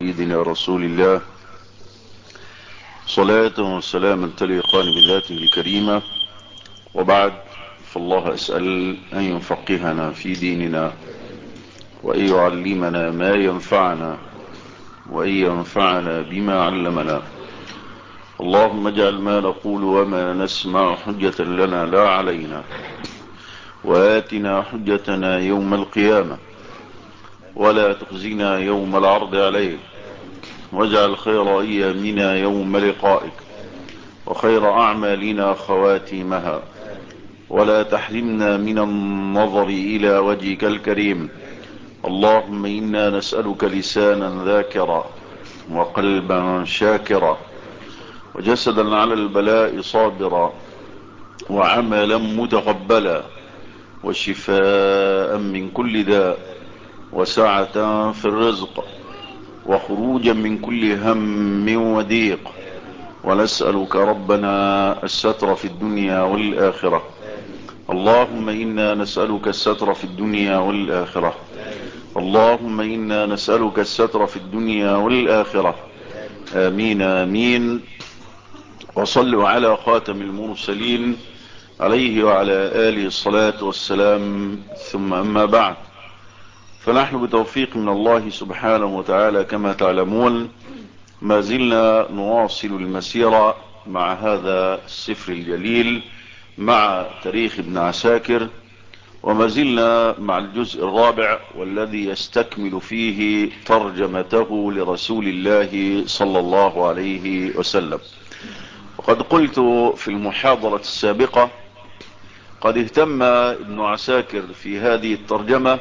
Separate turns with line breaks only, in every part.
سيدنا رسول الله صلاة وسلاما تليقان بذاته الكريمة، وبعد، فالله أسأل أن يفقهنا في ديننا، وأن يعلمنا ما ينفعنا، وأن ينفعنا بما علمنا. اللهم اجعل ما نقول وما نسمع حجة لنا لا علينا، وآتنا حجتنا يوم القيامة، ولا تخزنا يوم العرض عليك، واجعل خير أيامنا يوم لقائك، وخير أعمالنا خواتيمها، ولا تحرمنا من النظر إلى وجهك الكريم. اللهم إنا نسألك لسانا ذاكرا، وقلبا شاكرا، وجسدا على البلاء صابرا، وعملا متقبلا، وشفاء من كل داء، وسعة في الرزق، وخروجا من كل هم وضيق. ونسألك ربنا الستر في الدنيا والآخرة. اللهم إنا نسألك الستر في الدنيا والآخرة. اللهم إنا نسألك الستر في الدنيا والآخرة. آمين آمين. وصلوا على خاتم المرسلين عليه وعلى آله الصلاة والسلام، ثم أما بعد، فنحن بتوفيق من الله سبحانه وتعالى كما تعلمون ما زلنا نواصل المسيرة مع هذا السفر الجليل، مع تاريخ ابن عساكر، وما زلنا مع الجزء الرابع والذي يستكمل فيه ترجمته لرسول الله صلى الله عليه وسلم. وقد قلت في المحاضرة السابقة قد اهتم ابن عساكر في هذه الترجمة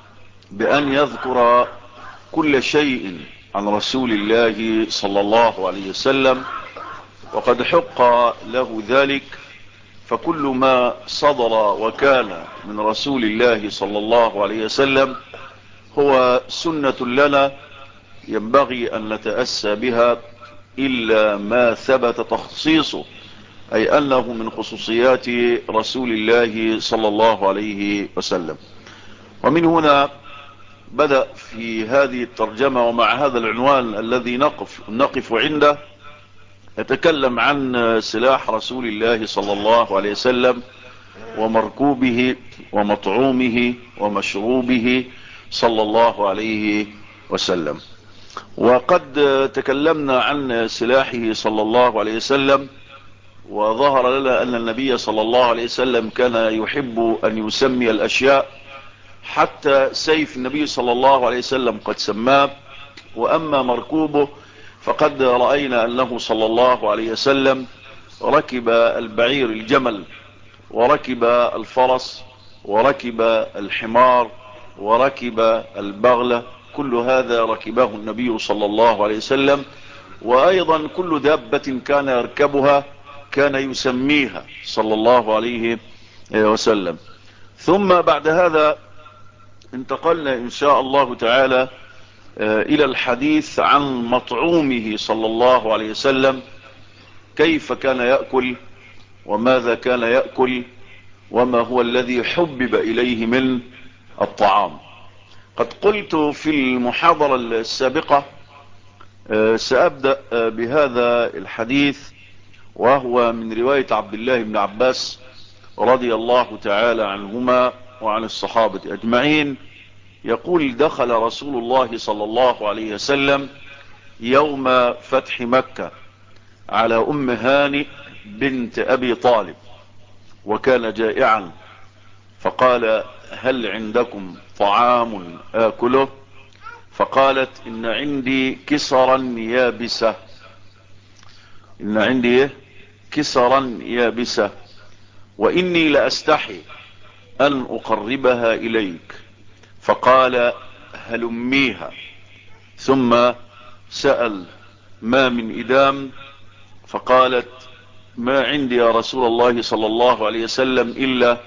بأن يذكر كل شيء عن رسول الله صلى الله عليه وسلم، وقد حق له ذلك، فكل ما صدر وكان من رسول الله صلى الله عليه وسلم هو سنة لنا ينبغي أن نتأسى بها، إلا ما ثبت تخصيصه، أي أنه من خصوصيات رسول الله صلى الله عليه وسلم. ومن هنا بدأ في هذه الترجمة ومع هذا العنوان الذي نقف عنده يتكلم عن سلاح رسول الله صلى الله عليه وسلم، ومركوبه ومطعومه ومشروبه صلى الله عليه وسلم. وقد تكلمنا عن سلاحه صلى الله عليه وسلم، وظهر لنا أن النبي صلى الله عليه وسلم كان يحب أن يسمي الأشياء، حتى سيف النبي صلى الله عليه وسلم قد سماه. وأما مركوبه فقد رأينا أنه صلى الله عليه وسلم ركب البعير الجمل، وركب الفرس، وركب الحمار، وركب البغلة، كل هذا ركبه النبي صلى الله عليه وسلم. وأيضا كل دابة كان يركبها كان يسميها صلى الله عليه وسلم. ثم بعد هذا انتقلنا إن شاء الله تعالى إلى الحديث عن مطعومه صلى الله عليه وسلم، كيف كان يأكل، وماذا كان يأكل، وما هو الذي حبب إليه من الطعام. قد قلت في المحاضرة السابقة سأبدأ بهذا الحديث، وهو من رواية عبد الله بن عباس رضي الله تعالى عنهما وعن الصحابة أجمعين. يقول: دخل رسول الله صلى الله عليه وسلم يوم فتح مكة على أم هانئ بنت أبي طالب، وكان جائعا، فقال: هل عندكم طعام آكله؟ فقالت: إن عندي كسرا يابسة، إن عندي كسرا يابسة، وإني لأستحي أن أقربها إليك. فقال: هلميها. ثم سأل: ما من إدام؟ فقالت: ما عندي يا رسول الله صلى الله عليه وسلم إلا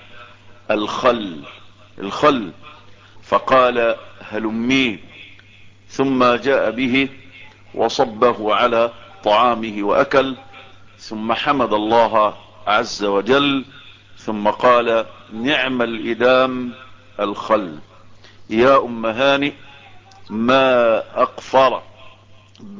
الخل. فقال: هلميه. ثم جاء به وصبه على طعامه وأكل، ثم حمد الله عز وجل، ثم قال: نعم الإدام الخل. يا أم هانئ ما أقفر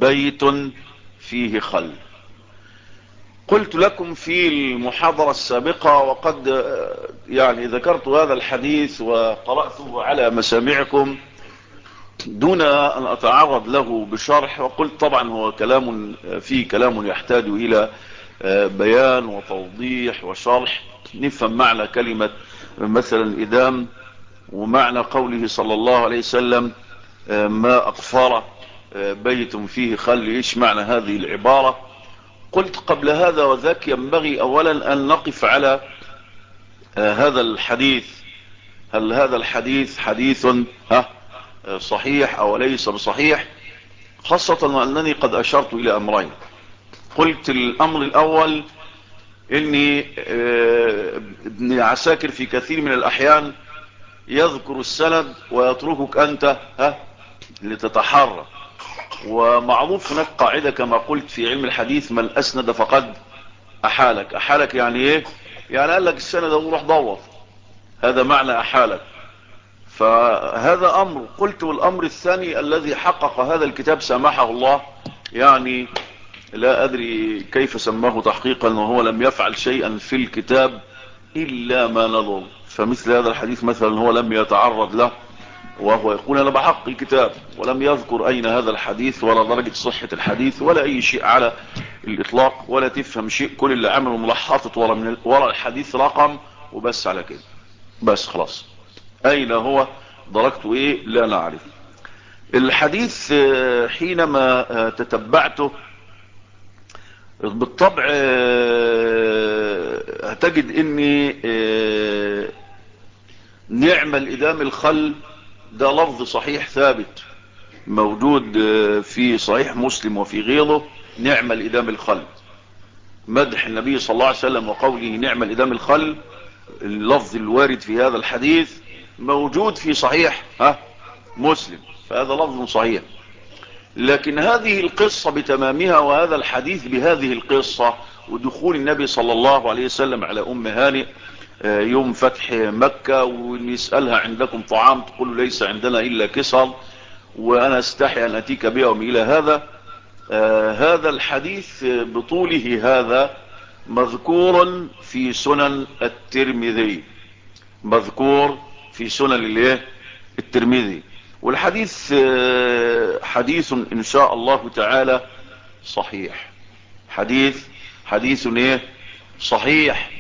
بيت فيه خل. قلت لكم في المحاضرة السابقة، وقد يعني ذكرت هذا الحديث وقرأته على مسامعكم دون أن أتعرض له بشرح، وقلت طبعا هو فيه كلام يحتاج إلى بيان وتوضيح وشرح، نفهم معنى كلمة مثلا إدام، ومعنى قوله صلى الله عليه وسلم ما أقفر بيت فيه خل، إيش معنى هذه العبارة. قلت قبل هذا وذاك ينبغي أولا أن نقف على هذا الحديث. هل هذا الحديث حديث صحيح أو ليس بصحيح، خاصة وأنني قد أشرت إلى أمرين. قلت الأمر الأول إني ابن عساكر في كثير من الأحيان يذكر السند ويتركك أنت لتتحرى، ومعروف هناك قاعدة كما قلت في علم الحديث: من أسند فقد أحالك. أحالك يعني إيه؟ يعني قال لك السند روح دور، هذا معنى أحالك. فهذا أمر. قلت والأمر الثاني الذي حقق هذا الكتاب سامحه الله، يعني لا أدري كيف سماه تحقيقا وهو لم يفعل شيئا في الكتاب إلا ما نظر. فمثل هذا الحديث مثلا هو لم يتعرض له، وهو يقول أنا بحق الكتاب، ولم يذكر أين هذا الحديث ولا درجة صحة الحديث ولا أي شيء على الإطلاق، ولا تفهم شيء. كل اللي عمله ملحظة ورا الحديث رقم وبس، على كده بس خلاص. أين هو درجته إيه لا نعرف. الحديث حينما تتبعته بالطبع هتجد اني نعم الإدام الخل ده لفظ صحيح ثابت موجود في صحيح مسلم وفي غيره. نعم الإدام الخل، مدح النبي صلى الله عليه وسلم وقوله نعم الإدام الخل، اللفظ الوارد في هذا الحديث موجود في صحيح مسلم، فهذا لفظ صحيح. لكن هذه القصة بتمامها وهذا الحديث بهذه القصة ودخول النبي صلى الله عليه وسلم على أم هانئ يوم فتح مكة، ونسألها عندكم طعام، تقول ليس عندنا إلا كسر وأنا استحي أن أتيك بهم إلى هذا. هذا الحديث بطوله هذا مذكور في سنن الترمذي، مذكور في سنن الترمذي. والحديث حديث إن شاء الله تعالى صحيح. حديث صحيح.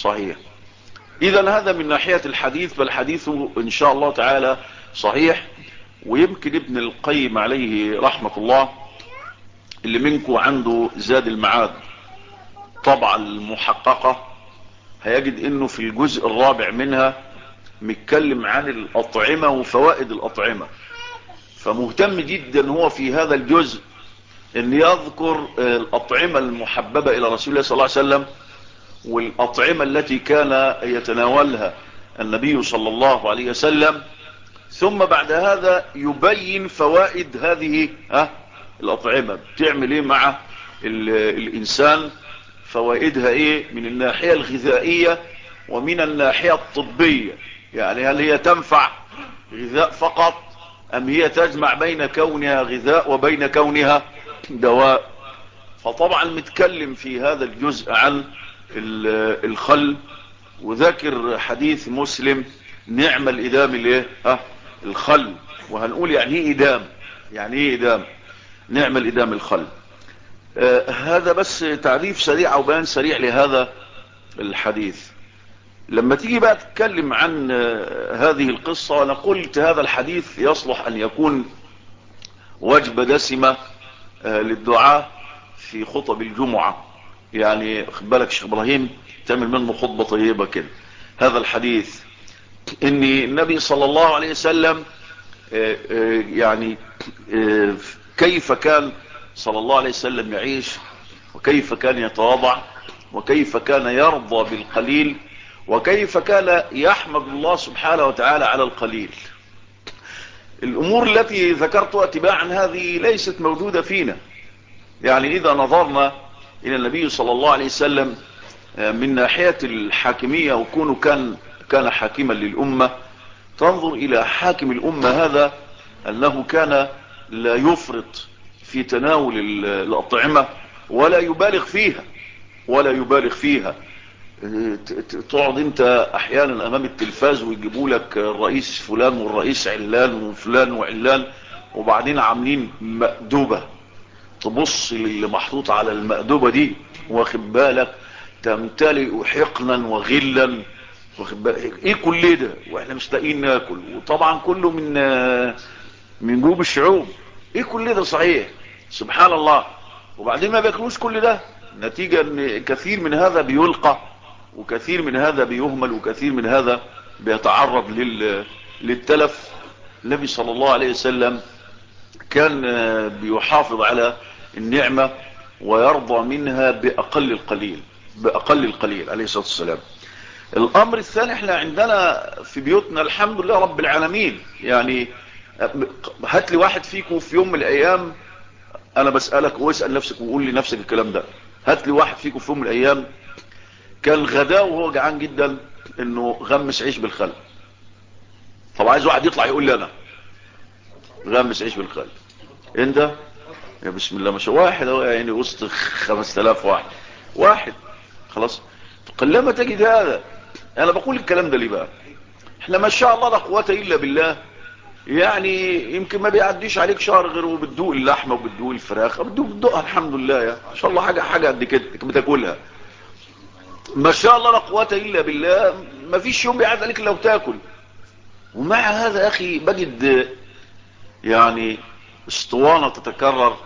إذن هذا من ناحية الحديث، بل حديثه إن شاء الله تعالى صحيح. ويمكن ابن القيم عليه رحمة الله اللي منكم عنده زاد المعاد طبعا المحققة هيجد انه في الجزء الرابع منها متكلم عن الأطعمة وفوائد الأطعمة، فمهتم جدا هو في هذا الجزء ان يذكر الأطعمة المحببة الى رسول الله صلى الله عليه وسلم، والأطعمة التي كان يتناولها النبي صلى الله عليه وسلم، ثم بعد هذا يبين فوائد هذه الأطعمة بتعمل ايه مع الإنسان، فوائدها ايه من الناحية الغذائية ومن الناحية الطبية. يعني هل هي تنفع غذاء فقط أم هي تجمع بين كونها غذاء وبين كونها دواء. فطبعا متكلم في هذا الجزء عن الخل، وذكر حديث مسلم نعم الإدام الخل. وهنقول يعني ايه إدام، نعم الإدام الخل. هذا بس تعريف سريع أو بيان سريع لهذا الحديث. لما تيجي بقى تتكلم عن هذه القصة، أنا قلت هذا الحديث يصلح أن يكون وجبة دسمة للدعاء في خطب الجمعة. يعني خد بالك شيخ إبراهيم تعمل منه خطبة طيبة كده. هذا الحديث إن النبي صلى الله عليه وسلم يعني كيف كان صلى الله عليه وسلم يعيش، وكيف كان يتواضع، وكيف كان يرضى بالقليل، وكيف كان يحمد الله سبحانه وتعالى على القليل. الأمور التي ذكرتها تباعا هذه ليست موجودة فينا. يعني إذا نظرنا إلى النبي صلى الله عليه وسلم من ناحية الحاكمية وكونه كان حاكما للأمة، تنظر إلى حاكم الأمة هذا أنه كان لا يفرط في تناول الأطعمة ولا يبالغ فيها، ولا يبالغ فيها. تقعد انت احيانا امام التلفاز ويجيبوا لك الرئيس فلان والرئيس علان وفلان وعلان، وبعدين عاملين مأدوبة، تبص للي محطوط على المأدوبة دي واخد بالك تمتلئ حقنا وغلا، واخد بالك ايه كل ده واحنا مش لاقيين ناكل، وطبعا كله من جوب الشعوب. ايه كل ده صحيح؟ سبحان الله. وبعدين ما بياكلوش كل ده، نتيجة ان كثير من هذا بيلقى، وكثير من هذا بيهمل، وكثير من هذا بيتعرض للتلف. النبي صلى الله عليه وسلم كان بيحافظ على النعمة ويرضى منها بأقل القليل، بأقل القليل عليه الصلاة والسلام. الأمر الثاني، احنا عندنا في بيوتنا الحمد لله رب العالمين، يعني هات لي واحد فيكم في يوم من الأيام، أنا بسألك واسأل نفسك وقول لنفسك الكلام ده، هات لي واحد فيكم في يوم من الأيام كان غداء وهو جعان جدا انه غمس عيش بالخل. طب عايز واحد يطلع يقول لي انا غمس عيش بالخل. انت يا بسم الله ما شاء، واحد اهو يعني وسط 5000 واحد، واحد خلاص. قلما تجد هذا. انا بقول الكلام ده ليه بقى؟ احنا ما شاء الله لا قوه الا بالله، يعني يمكن ما بيعديش عليك شهر غير وبتدوق اللحمه وبتدوق الفراخ، بتدوقها الحمد لله، يا ما شاء الله حاجه قد كده بتاكلها. ما شاء الله لا قوه الا بالله، ما فيش يوم بيعدي عليك لو تاكل. ومع هذا يا اخي بجد يعني اسطوانة تتكرر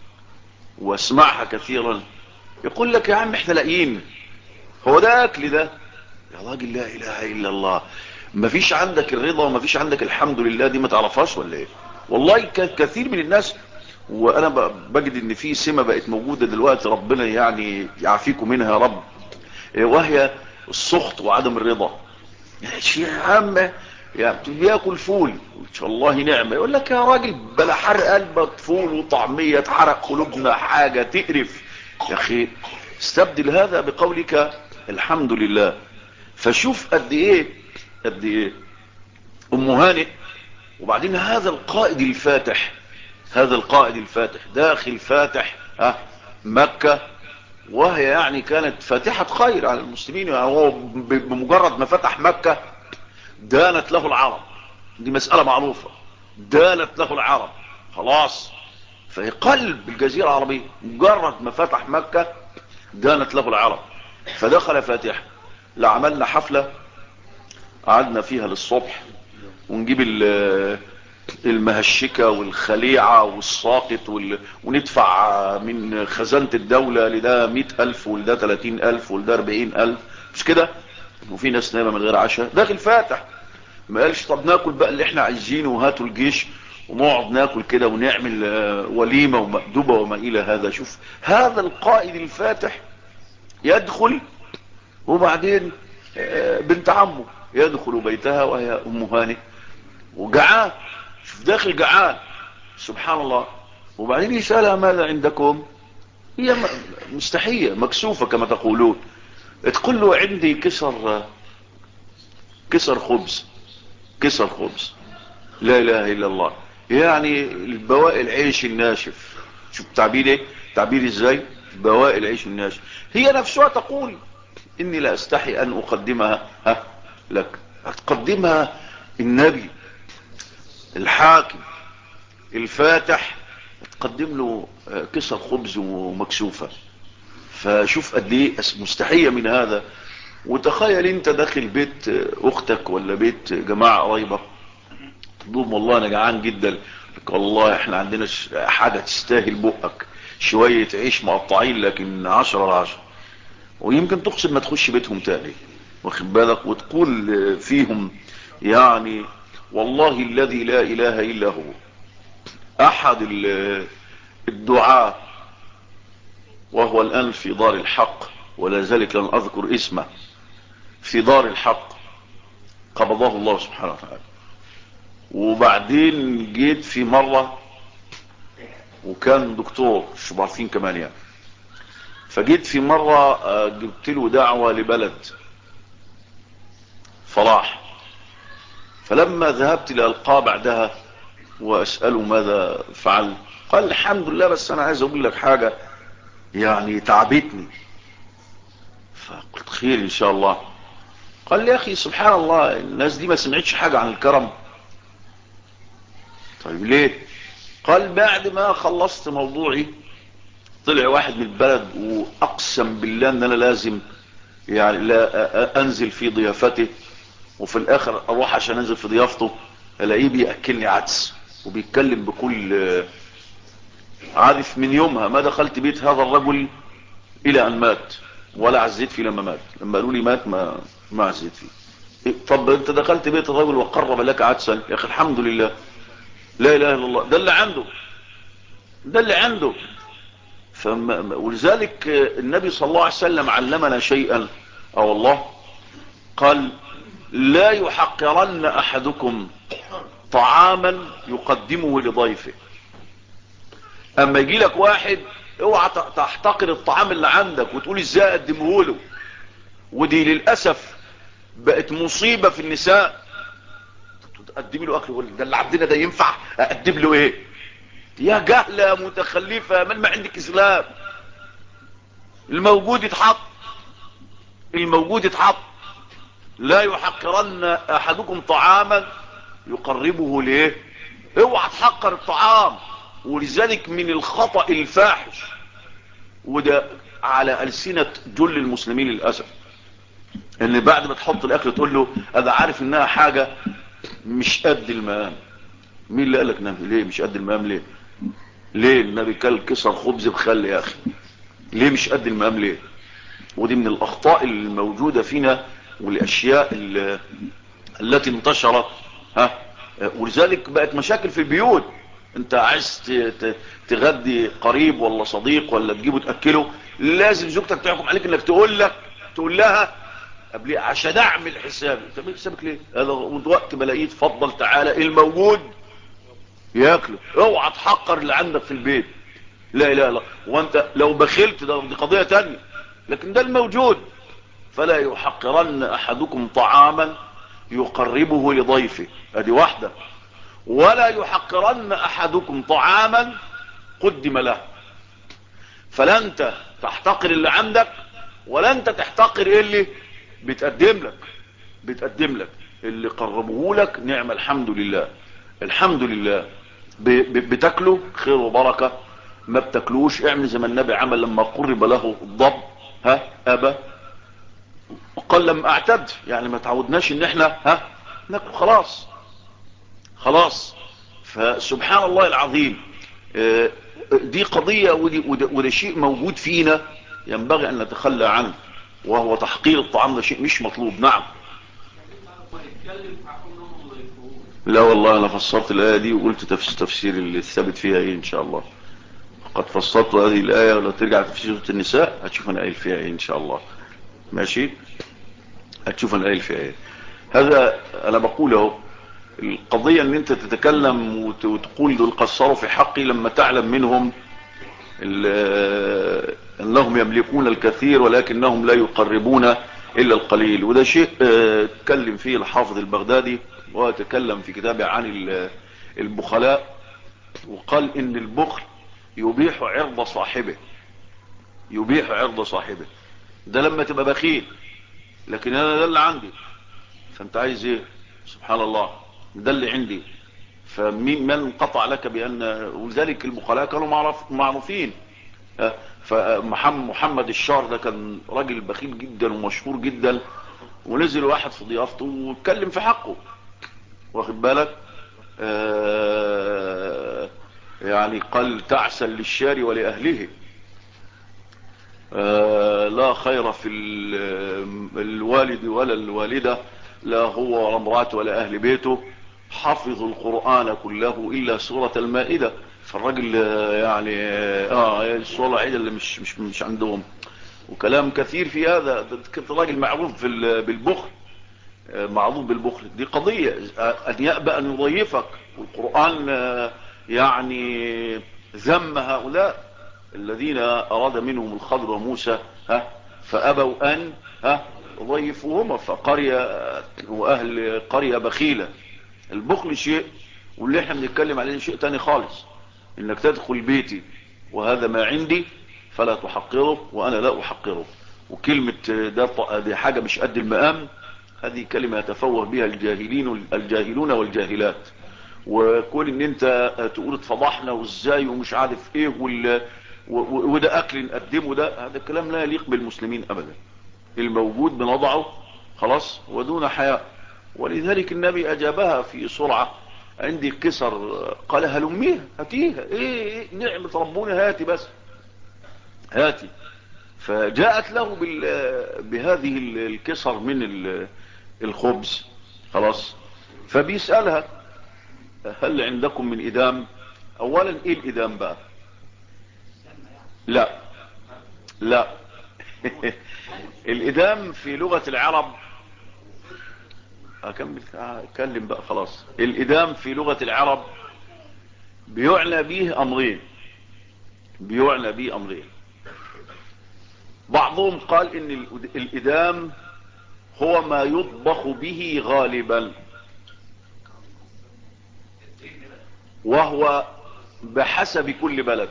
واسمعها كثيرا، يقول لك يا عم احنا لاقيين، هو ده اكل ده؟ يا راجل لا اله الا الله، ما فيش عندك الرضا وما فيش عندك الحمد لله، دي ما تعرفهاش ولا ايه؟ والله كثير من الناس، وانا بجد ان في سمة بقت موجودة دلوقتي ربنا يعني يعافيكم منها يا رب، وهي السخط وعدم الرضا. يا عم يعني بياكل فول ان شاء الله نعمه، يقول لك يا راجل بلا حرق قلبك، فول وطعميه تحرق قلوبنا، حاجه تقرف. يا اخي استبدل هذا بقولك الحمد لله. فشوف قد ايه، قد ايه ام هانئ. وبعدين هذا القائد الفاتح، هذا القائد الفاتح داخل فاتح مكه، وهي يعني كانت فاتحة خير على المسلمين، يعني هو بمجرد ما فتح مكة دانت له العرب، دي مسألة معروفة، دانت له العرب خلاص. في قلب الجزيرة العربية مجرد ما فتح مكة دانت له العرب، فدخل فاتح. لعملنا حفلة قعدنا فيها للصبح، ونجيب المهشكة والخليعة والساقط وندفع من خزانة الدولة لده 100,000 ولده 30,000 ولده 40,000، مش كده؟ وفي ناس نايمة من غير عشاء داخل فاتح. ما قالش طب ناكل بقى اللي احنا عايزينه وهاتوا الجيش ونقعد ناكل كده ونعمل وليمة ومأدوبة وما الى هذا. شوف هذا القائد الفاتح يدخل، وبعدين بنت عمه يدخل بيتها وهي ام هانئ وجعان، شوف داخل جعان سبحان الله، وبعدين يسألها ماذا عندكم؟ هي مستحية مكسوفة كما تقولون، تقول له عندي كسر خبز، كسر خبز. لا اله الا الله، يعني البواقي العيش الناشف. شوف تعبير ايه، تعبير ازاي، بواقي العيش الناشف. هي نفسها تقول اني لا استحي ان اقدمها لك. هتقدمها النبي الحاكم الفاتح، تقدم له كسر خبز ومكسوفة؟ فشوف قد ايه مستحية من هذا. وتخيل انت داخل بيت اختك ولا بيت جماعة قريبة، تقول والله انا جعان جدا، والله احنا عندنا حاجة تستاهل بقك، شوية عيش مقطعين لكن 10/10، ويمكن تقصد ما تخش بيتهم تاني، واخد بالك، وتقول فيهم يعني والله الذي لا اله الا هو، احد الدعاء وهو الان في دار الحق، ولا ذلك لن اذكر اسمه، في دار الحق قبضه الله سبحانه وتعالى. وبعدين جيت في مرة وكان دكتور مش عارفين كمان يعني، فجيت في مرة جبت له دعوة لبلد فراح، فلما ذهبت لألقاه بعدها وأسأله ماذا فعل، قال الحمد لله، بس انا عايز اقول لك حاجة يعني تعبتني. فقلت خير ان شاء الله. قال لي يا اخي سبحان الله، الناس دي ما سمعتش حاجة عن الكرم. طيب ليه؟ قال بعد ما خلصت موضوعي طلع واحد من البلد واقسم بالله ان انا لازم يعني لا انزل في ضيافته، وفي الاخر اروح عشان انزل في ضيافته الاقيه بياكلني عدس وبيتكلم بكل عارف. من يومها ما دخلت بيت هذا الرجل الى ان مات، ولا عزيت فيه لما مات. لما قالوا لي مات ما عزيت فيه. طب انت دخلت بيت الرجل وقرب لك عدسا، يا اخي الحمد لله، لا اله الا الله، ده اللي عنده، ده اللي عنده. ولذلك النبي صلى الله عليه وسلم علمنا شيئا، والله قال لا يحقرن احدكم طعاما يقدمه لضيفه. اما يجي لك واحد اوعى تحتقر الطعام اللي عندك وتقول ازاي اقدمه له. ودي للاسف بقت مصيبة في النساء. تقدمي له اكل يقول ده اللي عندنا ده ينفع اقدم له ايه؟ يا جهلة متخلفة، من ما عندك اسلام. الموجود يتحط، الموجود يتحط. لا يحقرن احدكم طعاما يقربه ليه. اوعى تحقر الطعام. ولذلك من الخطأ الفاحش، وده على ألسنة جل المسلمين للأسف، ان بعد ما تحط الاكل تقول له انا عارف انها حاجة مش قد المقام. مين اللي قالك ليه مش قد المقام؟ ليه؟ ليه النبي كل كسر خبز بخل يا اخي؟ ليه مش قد المقام؟ ليه؟ ودي من الاخطاء الموجودة فينا والاشياء التي انتشرت. ولذلك بقت مشاكل في البيوت. انت عايز تغدي قريب ولا صديق ولا تجيبه تأكله، لازم زوجتك تحكم عليك انك تقول لها قبل عشان اعمل حسابي. تعمل حسابك ليه؟ هذا وقت بلاقيه اتفضل تعالى الموجود ياكله. اوعى تحقر اللي عندك في البيت. لا اله الا، وانت لو بخلت دي قضية تانية، لكن ده الموجود. فلا يحقرن احدكم طعاما يقربه لضيفه، ادي واحدة. ولا يحقرن احدكم طعاما قدم له. فلا انت تحتقر اللي عندك، ولا انت تحتقر اللي بتقدم لك. اللي قربوه لك نعم، الحمد لله، الحمد لله. بتاكله خير وبركة، ما بتاكلوش اعمل زي ما النبي عمل لما قرب له الضب ابى وقال لم اعتد. يعني ما تعودناش ان احنا ناكل خلاص خلاص. فسبحان الله العظيم، دي قضية وده شيء موجود فينا ينبغي ان نتخلى عنه، وهو تحقير الطعام. ده شيء مش مطلوب. نعم. لا والله انا فسرت الايه دي وقلت تفسير اللي الثابت فيها ايه ان شاء الله. قد فسرت هذه الايه، ولو ترجع في سوره النساء هتشوف انا قايل فيها ايه ان شاء الله. ماشي، هتشوف انا قايل فيها ايه. هذا انا بقول اهو. القضيه ان انت تتكلم وتقول دول قصروا في حقي لما تعلم منهم انهم يملكون الكثير ولكنهم لا يقربون الا القليل. وده شيء اتكلم فيه الحافظ البغدادي، وتكلم في كتابه عن البخلاء، وقال ان البخل يبيح عرض صاحبه، يبيح عرض صاحبه. ده لما تبقى بخيل، لكن انا ده اللي عندي، فانت عايز ايه؟ سبحان الله، ده اللي عندي. من قطع لك بان. ولذلك البخلاء كانوا معروفين. فمحمد الشار ده كان راجل بخيل جدا ومشهور جدا، ونزل واحد في ضيافته واتكلم في حقه، واخد بالك؟ يعني قال تعسا للشار ولأهله، لا خير في الوالد ولا الوالدة، لا هو ولا امراته ولا اهل بيته، حفظوا القرآن كله الا سورة المائدة. فالراجل يعني السورة الوحيدة اللي مش عندهم. وكلام كثير في هذا. كنت راجل معروف بالبخل، معروف بالبخل. دي قضية ان يأبى ان يضيفك. والقرآن يعني ذم هؤلاء الذين اراد منهم الخضر وموسى فابوا ان يضيفوهما. فقرية واهل قرية بخيلة. البخل شيء، واللي احنا بنتكلم عليه شيء تاني خالص. انك تدخل بيتي وهذا ما عندي فلا تحقره وانا لا احقره. وكلمة دي حاجة مش قد المقام، هذه كلمة يتفوه بها الجاهلون والجاهلات. وكون ان انت تقول اتفضحنا وازاي ومش عارف ايه وده اكل نقدمه، ده هذا الكلام لا يليق بالمسلمين ابدا. الموجود بنضعه خلاص ودون حياء. ولذلك النبي اجابها في سرعة. عندي كسر، قال هلميها هاتيها، ايه نعمة ربنا، هاتي بس هاتي. فجاءت له بهذه الكسر من الخبز خلاص. فبيسألها هل عندكم من إدام؟ اولا ايه الإدام بقى؟ لا لا الإدام في لغة العرب، اكمل اتكلم بقى خلاص. الإدام في لغة العرب بيعنى به امرين، بيعنى به امرين. بعضهم قال ان الإدام هو ما يطبخ به غالبا، وهو بحسب كل بلد.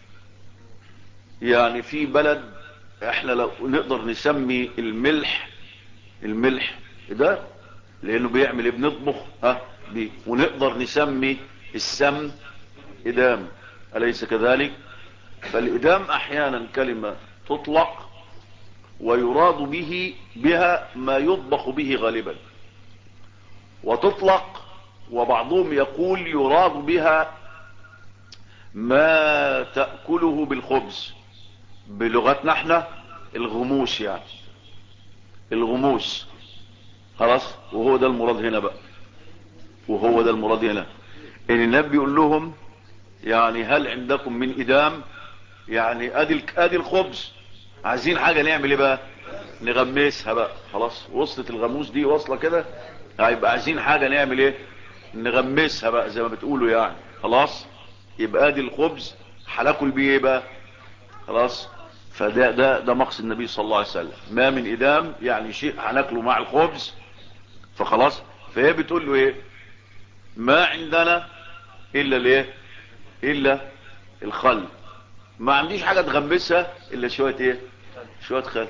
يعني في بلد احنا لو نقدر نسمي الملح ده لانه بيعمل ايه، بنطبخ بيه. ونقدر نسمي السمن إدام، أليس كذلك؟ فالإدام أحيانا كلمة تطلق ويراد بها ما يطبخ به غالبا، وتطلق وبعضهم يقول يراد بها ما تأكله بالخبز، بلغتنا احنا الغموس، يعني الغموس خلاص. وهو ده المراد هنا بقى، وهو ده المراد هنا ان النبي يقول لهم يعني هل عندكم من إدام؟ يعني ادي الخبز، عايزين حاجة نعمل ايه بقى؟ نغمسها بقى خلاص. وصلت الغموس دي واصلة كده، هيبقى عايزين حاجة نعمل ايه؟ نغمسها بقى زي ما بتقولوا يعني خلاص. يبقى ادي الخبز هناكل بيه ايه بقى؟ خلاص. فده مقصد النبي صلى الله عليه وسلم، ما من إدام يعني شيء هناكله مع الخبز فخلاص. فهي بتقول له ايه؟ ما عندنا الا الايه؟ الا الخل. ما عنديش حاجة تغمسها الا شوية ايه؟ شوية خل،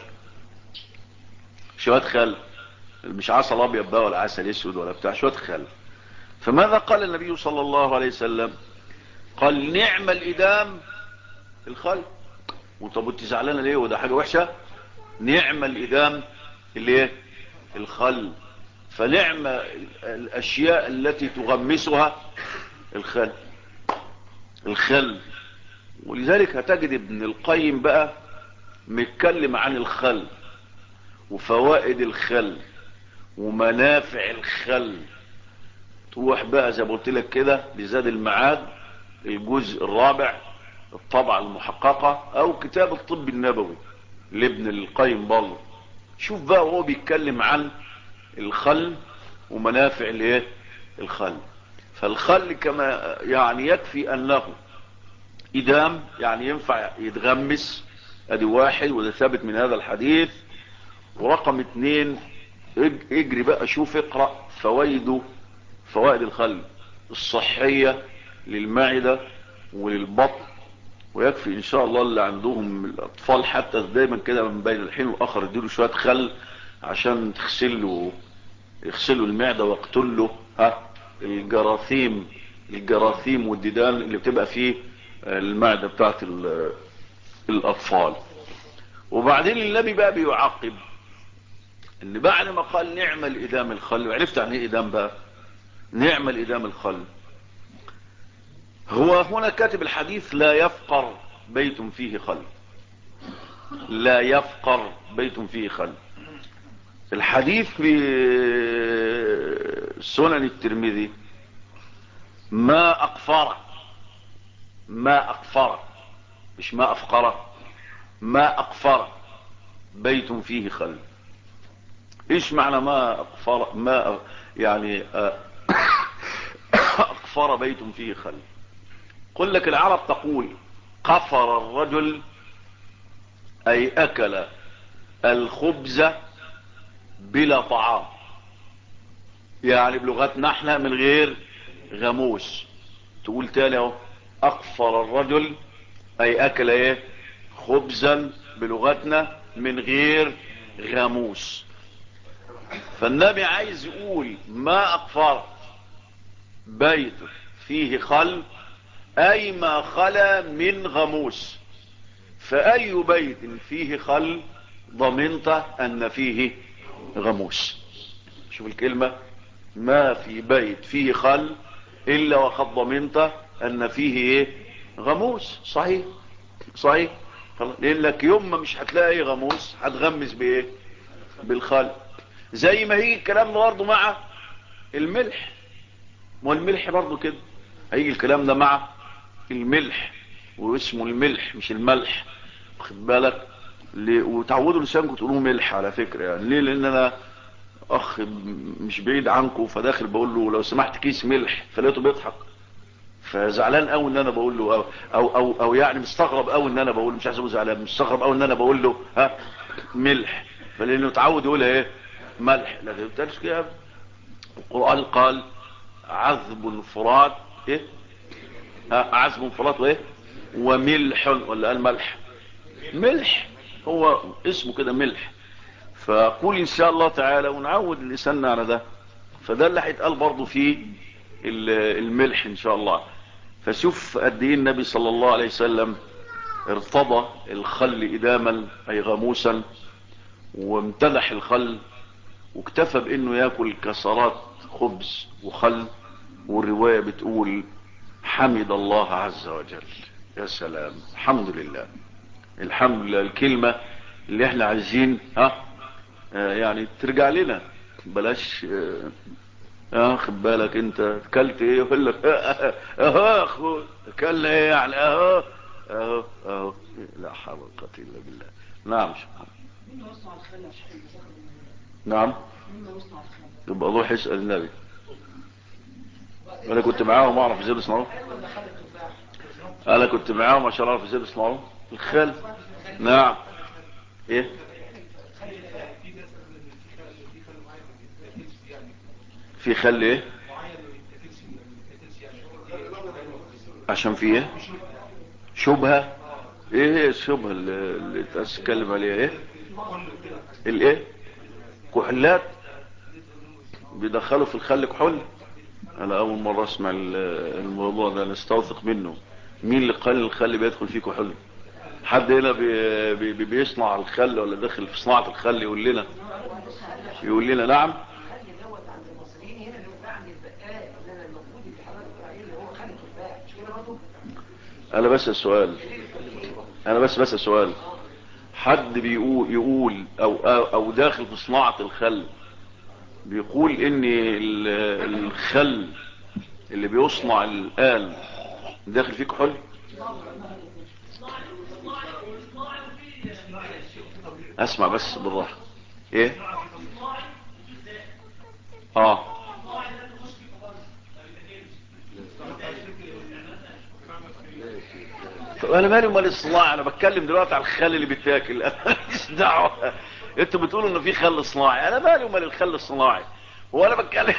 شوية خل، مش عسل ابيض بقى ولا عسل اسود ولا بتاع، شوية خل. فماذا قال النبي صلى الله عليه وسلم؟ قال نعم الإدام الخل. وطب انت زعلانه ليه؟ وده حاجة وحشة؟ نعم الإدام اللي ايه؟ الخل. فنعم الاشياء التي تغمسها الخل، الخل. ولذلك هتجد ابن القيم بقى متكلم عن الخل وفوائد الخل ومنافع الخل. تروح بقى زي ما قلت لك كده لزاد المعاد الجزء الرابع الطبعة المحققة او كتاب الطب النبوي لابن القيم برضه. شوف بقى وهو بيتكلم عن الخل ومنافع الايه؟ الخل. فالخل كما يعني يكفي انه إدام يعني ينفع يتغمس، ادي واحد وده ثابت من هذا الحديث. ورقم 2 اجري بقى شوف اقرأ فوائد الخل الصحية للمعدة وللبطن. ويكفي ان شاء الله اللي عندهم الاطفال حتى دايما كده من بين الحين والاخر اديله شوية خل عشان يغسلوا المعدة ويقتلوا الجراثيم والديدان اللي بتبقى فيه المعدة بتاعت الاطفال. وبعدين النبي بقى بيعقب ان بعد ما قال نعم الإدام الخل، وعرفت عن ايه إدام بقى؟ نعم الإدام الخل. هو هنا كاتب الحديث لا يفقر بيت فيه خل، لا يفقر بيت فيه خل. الحديث في سنن الترمذي ما أقفر مش ما أفقر، ما أقفر بيت فيه خل. ايش معنى ما أقفر؟ ما يعني أقفر بيت فيه خل. قل لك العرب تقول قفر الرجل أي أكل الخبز بلا طعام، يعني بلغتنا احنا من غير غموس. تقول تاني اهو اقفر الرجل اي اكل ايه؟ خبزا بلغتنا من غير غاموس. فالنبي عايز يقول ما اقفر بيت فيه خل اي ما خلا من غاموس. فاي بيت فيه خل ضمنت ان فيه غاموس. شوف الكلمة، ما في بيت فيه خل الا وقد ضمنت ان فيه ايه؟ غاموس. صحيح صحيح. لانك يوم ما مش هتلاقي غاموس هتغمس بايه؟ بالخل. زي ما هي الكلام ده برضه مع الملح. والملح برضه كده هيجي الكلام ده مع الملح، واسمه الملح مش الملح، واخد بالك؟ وتعودوا لسانكم تقولوا ملح على فكرة. يعني ليه؟ لان انا اخ مش بعيد عنكم فداخل بقول له لو سمحت كيس ملح، فلقيته بيضحك، فزعلان قوي ان انا بقول له او يعني مستغرب قوي ان انا بقول، مش عايز اقول زعلان، مستغرب قوي ان انا بقول له ها ملح، فلانه اتعود يقولها ايه؟ ملح. لا ده بتقولش كده. القرآن قال عذب فرات ايه؟ عذب فرات وايه؟ وملح، ولا قال ملح؟ ملح. هو اسمه كده ملح. فقول ان شاء الله تعالى ونعود لساننا على ده. فده اللي هيتقال برضه في الملح ان شاء الله. فشوف قد ايه النبي صلى الله عليه وسلم ارتضى الخل اداما اي غموسا، وامتدح الخل، واكتفى بانه ياكل كسرات خبز وخل. والرواية بتقول حمد الله عز وجل. يا سلام، الحمد لله. الحمد لله الكلمة اللي احنا عايزين يعني ترجع لنا. بلاش خد بالك انت اكلت ايه؟ يقول لك اهو اخو اكلنا ايه يعني؟ اهو اهو اهو. لا حول ولا قوه الا بالله. نعم شكرا. نعم. يبقى روح اسال النبي. انا كنت معاهم اعرف ازاي بيصنعوه. انا كنت معاهم عشان اعرف ازاي بيصنعوه الخل. نعم. ايه؟ في خل ايه؟ عشان في ايه؟ شبهة. ايه هي الشبهة اللي تتكلم عليها؟ ايه الايه؟ كحولات بيدخلوا في الخل كحول؟ انا اول مرة اسمع الموضوع ده، نستوثق منه. مين اللي قال الخل بيدخل فيه كحول؟ حد هنا بيصنع الخل ولا داخل في صناعة الخل يقول لنا؟ يقول لنا نعم. انا بس السؤال، انا بس السؤال، حد يقول او داخل في صناعة الخل بيقول ان الخل اللي بيصنع الآن داخل فيه كحول؟ اسمع بس بالراحة. ايه؟ اه. انا مالي ومال الصناعة؟ انا بتكلم دلوقتي على الخل اللي بيتاكل. انا ماليش دعوة. انتوا بتقولوا انه في خل صناعي، انا مالي ومال الخل الصناعي؟ وانا بتكلم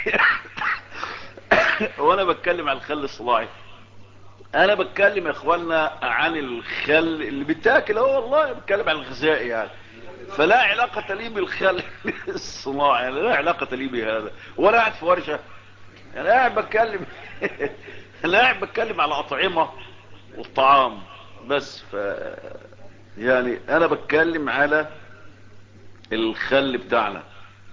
وانا بتكلم عن الخل الصناعي. انا بتكلم يا اخوانا عن الخل اللي بيتاكل. والله بتكلم عن الغذائي يعني. فلا علاقة لي بالخل الصناعي، لا علاقة لي بهذا. ولا قاعد في ورشة، انا قاعد بتكلم انا قاعد بتكلم على اطعمة والطعام بس. يعني انا بتكلم على الخل بتاعنا.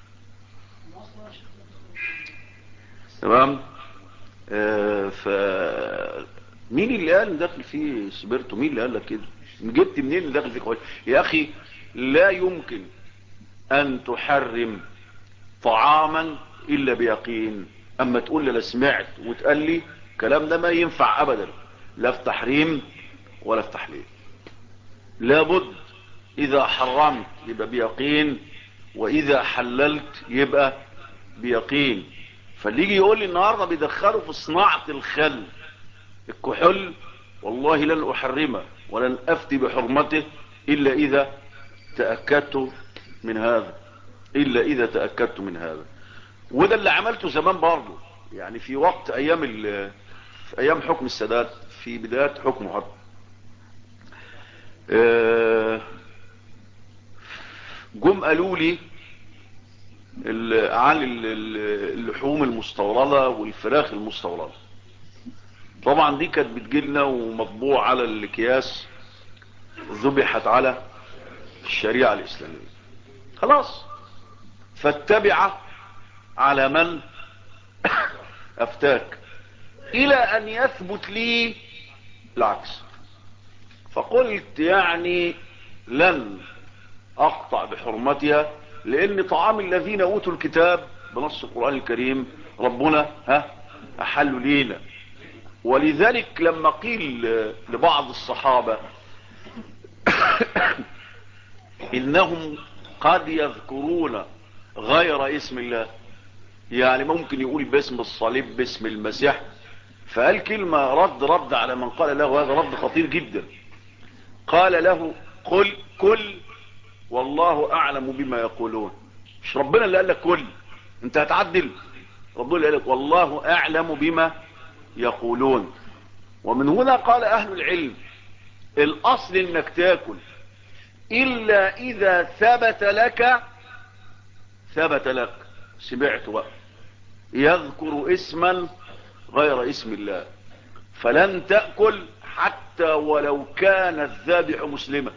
تمام. ف مين اللي قال داخل فيه سبيرتو؟ مين اللي قال لك كده؟ جبت منين اللي داخل فيه كويس يا اخي؟ لا يمكن ان تحرم طعاما الا بيقين. اما تقول لي لا سمعت وتقال لي الكلام ده ما ينفع ابدا، لا في تحريم ولا في تحليل. لابد اذا حرمت يبقى بيقين، واذا حللت يبقى بيقين. فاللي يجي يقول لي النهارده بيدخلوا في صناعة الخل الكحول، والله لن احرمه ولن افتي بحرمته الا اذا تأكدت من هذا، الا اذا تأكدت من هذا. وده اللي عملته زمان برضه، يعني في وقت في ايام حكم السادات في بداية حكمه حتى. جم قالوا لي عن اللحوم المستوردة والفراخ المستوردة. طبعا دي كانت بتجيلنا ومطبوع على الاكياس ذبحت على الشريعة الإسلامية. خلاص، فاتبع على من أفتاك إلى أن يثبت لي العكس. فقلت يعني لن أقطع بحرمتها، لأن طعام الذين أوتوا الكتاب بنص القرآن الكريم ربنا أحل لينا. ولذلك لما قيل لبعض الصحابة إنهم قد يذكرون غير اسم الله، يعني ممكن يقول باسم الصليب باسم المسيح، فقال كلمة رد على من قال له هذا رد خطير جدا. قال له قل كل والله أعلم بما يقولون. مش ربنا اللي قال لك كل، انت هتعدل؟ ربنا اللي قال لك والله أعلم بما يقولون. ومن هنا قال أهل العلم الأصل انك تاكل إلا إذا ثبت لك سمعت بقى يذكر اسما غير اسم الله، فلن تأكل حتى ولو كان الذابح مسلما.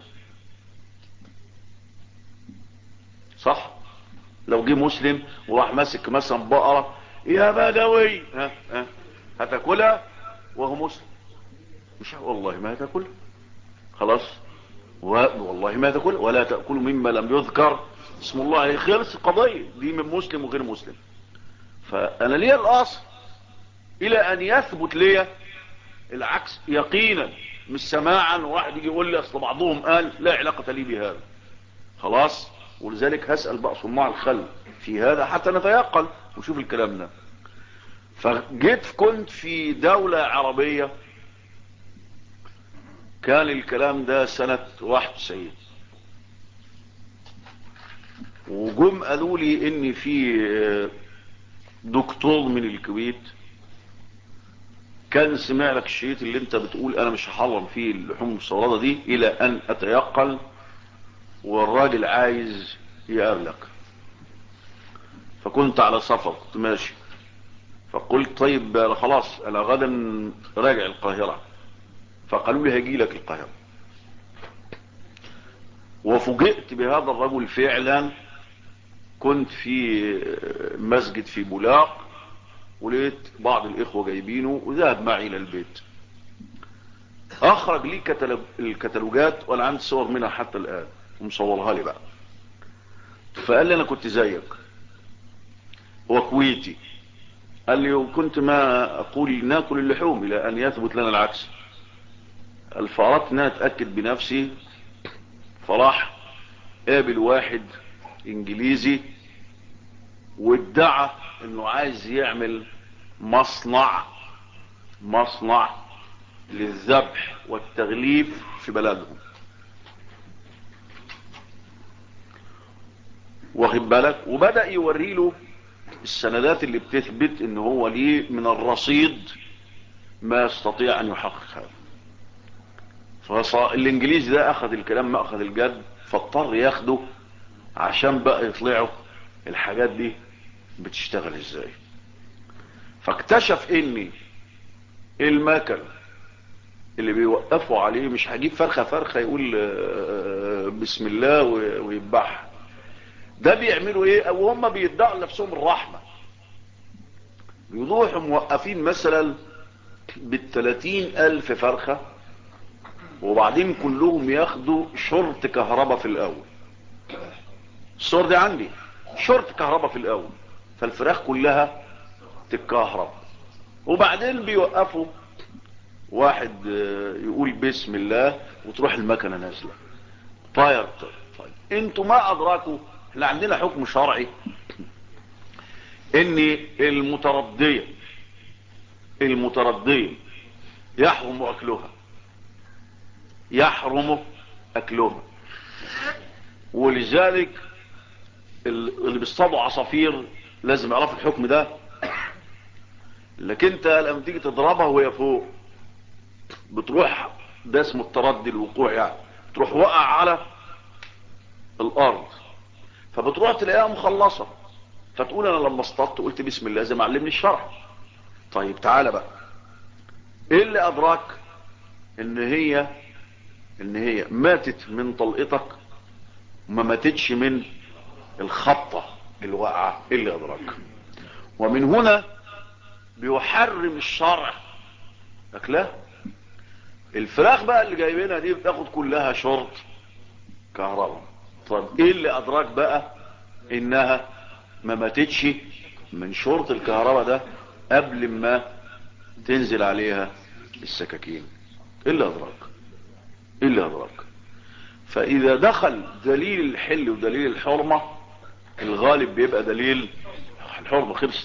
صح؟ لو جه مسلم وراح ماسك مثلا بقرة يا بدوي هتاكلها وهو مسلم؟ مش والله ما هتاكلها. خلاص، والله ما تاكل ولا تأكل مما لم يذكر اسم الله عليه. خلص القضية دي من مسلم وغير مسلم. فأنا ليا الأصل إلى أن يثبت لي العكس يقينا، مش سماعا واحد يجي يقول لي أصل بعضهم قال لا علاقة لي بهذا. خلاص، ولذلك هسأل بقى صناع الخل في هذا حتى نتيقن وشوف الكلام ده. كنت في دولة عربية، كان الكلام ده سنة 91، وجم قالوا لي ان في دكتور من الكويت كان سمع لك الشريط اللي انت بتقول انا مش هحرم فيه اللحوم المستورده دي الى ان اتيقن، والراجل عايز يقابلك. فكنت على سفر، كنت ماشي، فقلت طيب خلاص انا غدا راجع القاهرة. فقالوا لي هيجي لك القاهرة. وفوجئت بهذا الرجل فعلا. كنت في مسجد في بولاق ولقيت بعض الاخوة جايبينه وذهب معي الى البيت. اخرج لي الكتالوجات وانا عندي صور منها حتى الان ومصورها لي بقى. فقال لي انا كنت زيك، هو كويتي، قال لي وكنت ما اقول ناكل اللحوم الى ان يثبت لنا العكس. فاردت ان انا اتاكد بنفسي، فراح قابل واحد انجليزي وادعى انه عايز يعمل مصنع للذبح والتغليف في بلدهم. واخد بالك؟ وبدأ يوري له السندات اللي بتثبت ان هو ليه من الرصيد ما يستطيع ان يحقق هذا. فالانجليزي ده اخذ الكلام ما اخذ الجد، فاضطر ياخده عشان بقى يطلعوا الحاجات دي بتشتغل ازاي. فاكتشف ان المكن اللي بيوقفوا عليه مش هجيب فرخة يقول بسم الله ويذبحها. ده بيعملوا ايه؟ او هم بيدعوا لنفسهم الرحمة، بيروحوا موقفين مثلا ب30,000 فرخة، وبعدين كلهم ياخدوا شرط كهرباء في الاول. الصور دي عندي، شرط كهرباء في الاول، فالفراخ كلها تتكهرب. وبعدين بيوقفوا واحد يقول بسم الله وتروح المكنة نازلة طيب انتوا ما ادراكوا احنا عندنا حكم شرعي ان المتردية يحرم اكلها. ولذلك اللي بيصطادوا عصافير لازم يعرفوا الحكم ده. لكن انت لما تيجي تضربها وهي فوق بتروح، ده اسمه التردي الوقوع يعني، تروح وقع على الارض، فبتروح تلاقيها مخلصة، فتقول انا لما اصطدت قلت بسم الله زي ما علمني الشرع. طيب تعالى بقى، ايه اللي ادراك ان هي ماتت من طلقتك وما ماتتش من الخبطة الواقعة؟ ايه اللي ادراك؟ ومن هنا بيحرم الشرع اكلها. الفراخ بقى اللي جايبينها دي بتاخد كلها شرط كهرباء. طب ايه اللي ادراك بقى انها ما ماتتش من شرط الكهرباء ده قبل ما تنزل عليها السكاكين؟ ايه اللي ادراك؟ ايه اللي ادراك؟ فاذا دخل دليل الحل ودليل الحرمة، الغالب بيبقى دليل الحرمة. خلصت،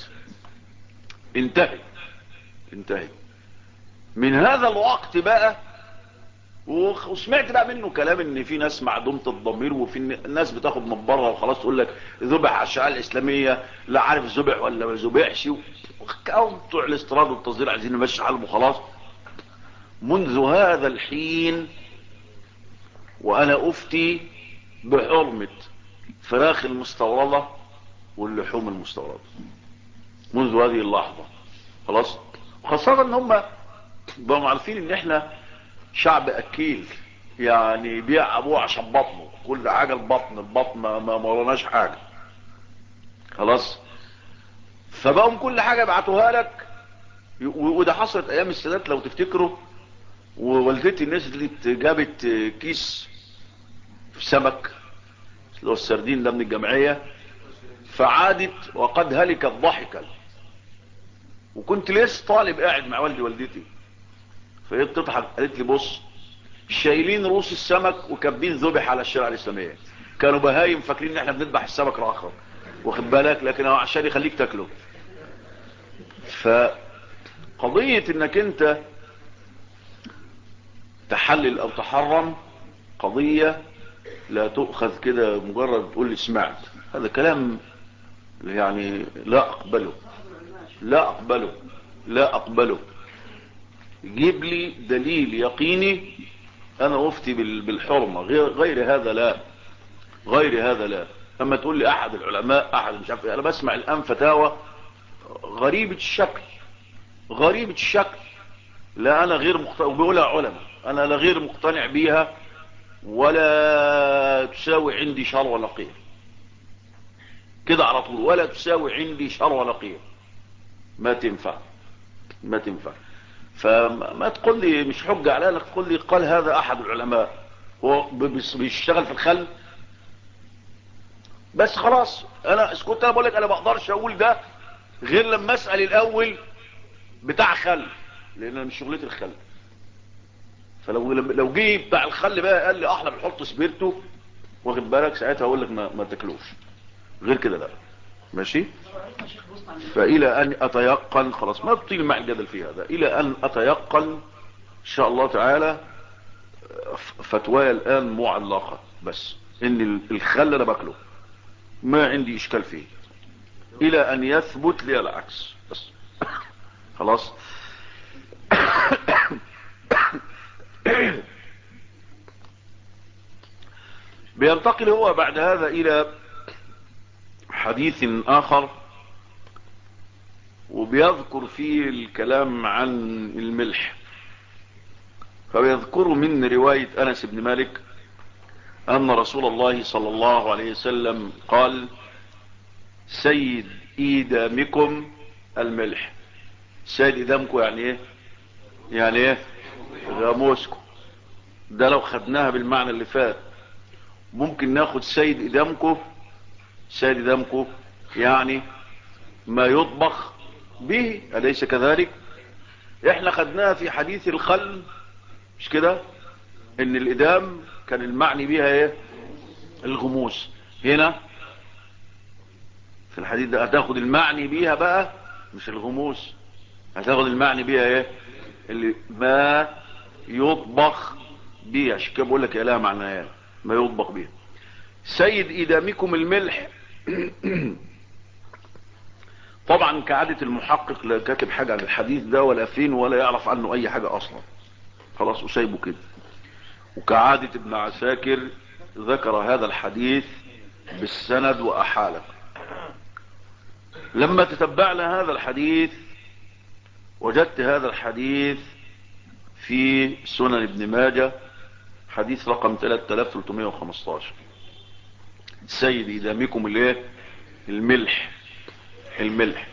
انتهت. من هذا الوقت بقى، وسمعت بقى منه كلام ان في ناس معدومة الضمير، وفي ناس بتاخد من بره وخلاص تقول لك ذبح على الشريعة الاسلامية، لا عارف ذبح ولا ما ذبحش، او بتوع الاستيراد والتصدير عايزين نمشي حالهم وخلاص. منذ هذا الحين وانا افتي بحرمة فراخ المستوردة واللحوم المستوردة، منذ هذه اللحظة خلاص. خاصة ان هم بقوا عارفين ان احنا شعب اكيل، يعني بيع ابوه عشان بطنه، كل حاجة البطن ما وراناش حاجة خلاص. فبقوا كل حاجة يبعتوها لك. وده حصلت ايام السادات لو تفتكروا، ووالدتي نزلت جابت كيس في سمك اللي هو السردين ده من الجمعية، فعادت وقد هلكت ضحكا، وكنت لسه طالب قاعد مع والدتي، فهي بتضحك قالت لي بص، شايلين رؤوس السمك وكابين ذبح على الشارع الاسلاميه، كانوا بهايم فاكرين ان احنا بنذبح السمك الاخر، واخد بالك، لكن هو عشان يخليك تاكله. فقضيه انك انت تحلل او تحرم قضيه لا تؤخذ كده مجرد تقول لي سمعت. هذا كلام يعني لا اقبله. جيب لي دليل يقيني انا افتي بالحرمة، غير هذا لا. اما تقول لي احد العلماء، احد مش عارف، انا بسمع الان فتاوى غريبة الشكل، لا انا غير مقتنع، وبيقولها علماء انا لا غير مقتنع بيها، ولا تساوي عندي شر ولا قيم، كده على طول، ولا تساوي عندي شر ولا قيم. ما تنفع. فما تقول لي مش حجة على انك تقول لي قال هذا احد العلماء، هو بيشتغل في الخل بس خلاص. انا اسكت، انا بقول لك انا ما اقدرش اقول ده غير لما اسال الاول بتاع خل، لان انا مش شغلتي الخل. فلو جه بتاع الخل بقى قال لي احلى بنحط سبيرتو، واخد بالك، ساعتها اقول لك ما تاكلوش، غير كده لا. ماشي. فالى ان اتيقن، خلاص ما بطيل مع الجدل في هذا، الى ان اتيقن ان شاء الله تعالى فتوايا الان معلقة، بس ان الخل انا باكله ما عندي اشكال فيه، الى ان يثبت لي العكس بس. خلاص. بينتقل هو بعد هذا الى حديث اخر، وبيذكر فيه الكلام عن الملح. فبيذكر من رواية انس بن مالك ان رسول الله صلى الله عليه وسلم قال سيد ايدامكم الملح. سيد ايدامكم يعني ايه غاموسكم. ده لو خدناها بالمعنى اللي فات ممكن ناخد سيد ايدامكم يعني ما يطبخ به، أليس كذلك؟ احنا خدناها في حديث الخل، مش كده، ان الادام كان المعني بيها ايه؟ الغموس. هنا في الحديث ده هتاخد المعني بيها بقى مش الغموس، هتاخد المعني بيها ايه؟ اللي ما يطبخ بيه، عشان كده بقول لك يا لها معناها ما يطبخ بيه. سيد إدامكم الملح. طبعا كعادة المحقق لا كاتب حاجة عن الحديث ده ولا فين ولا يعرف عنه اي حاجة اصلا، خلاص أسيبه كده. وكعادة ابن عساكر ذكر هذا الحديث بالسند وأحاله. لما تتبعنا هذا الحديث وجدت هذا الحديث في سنن ابن ماجه، حديث رقم 3315. سيد إدامكم الايه؟ الملح. الملح.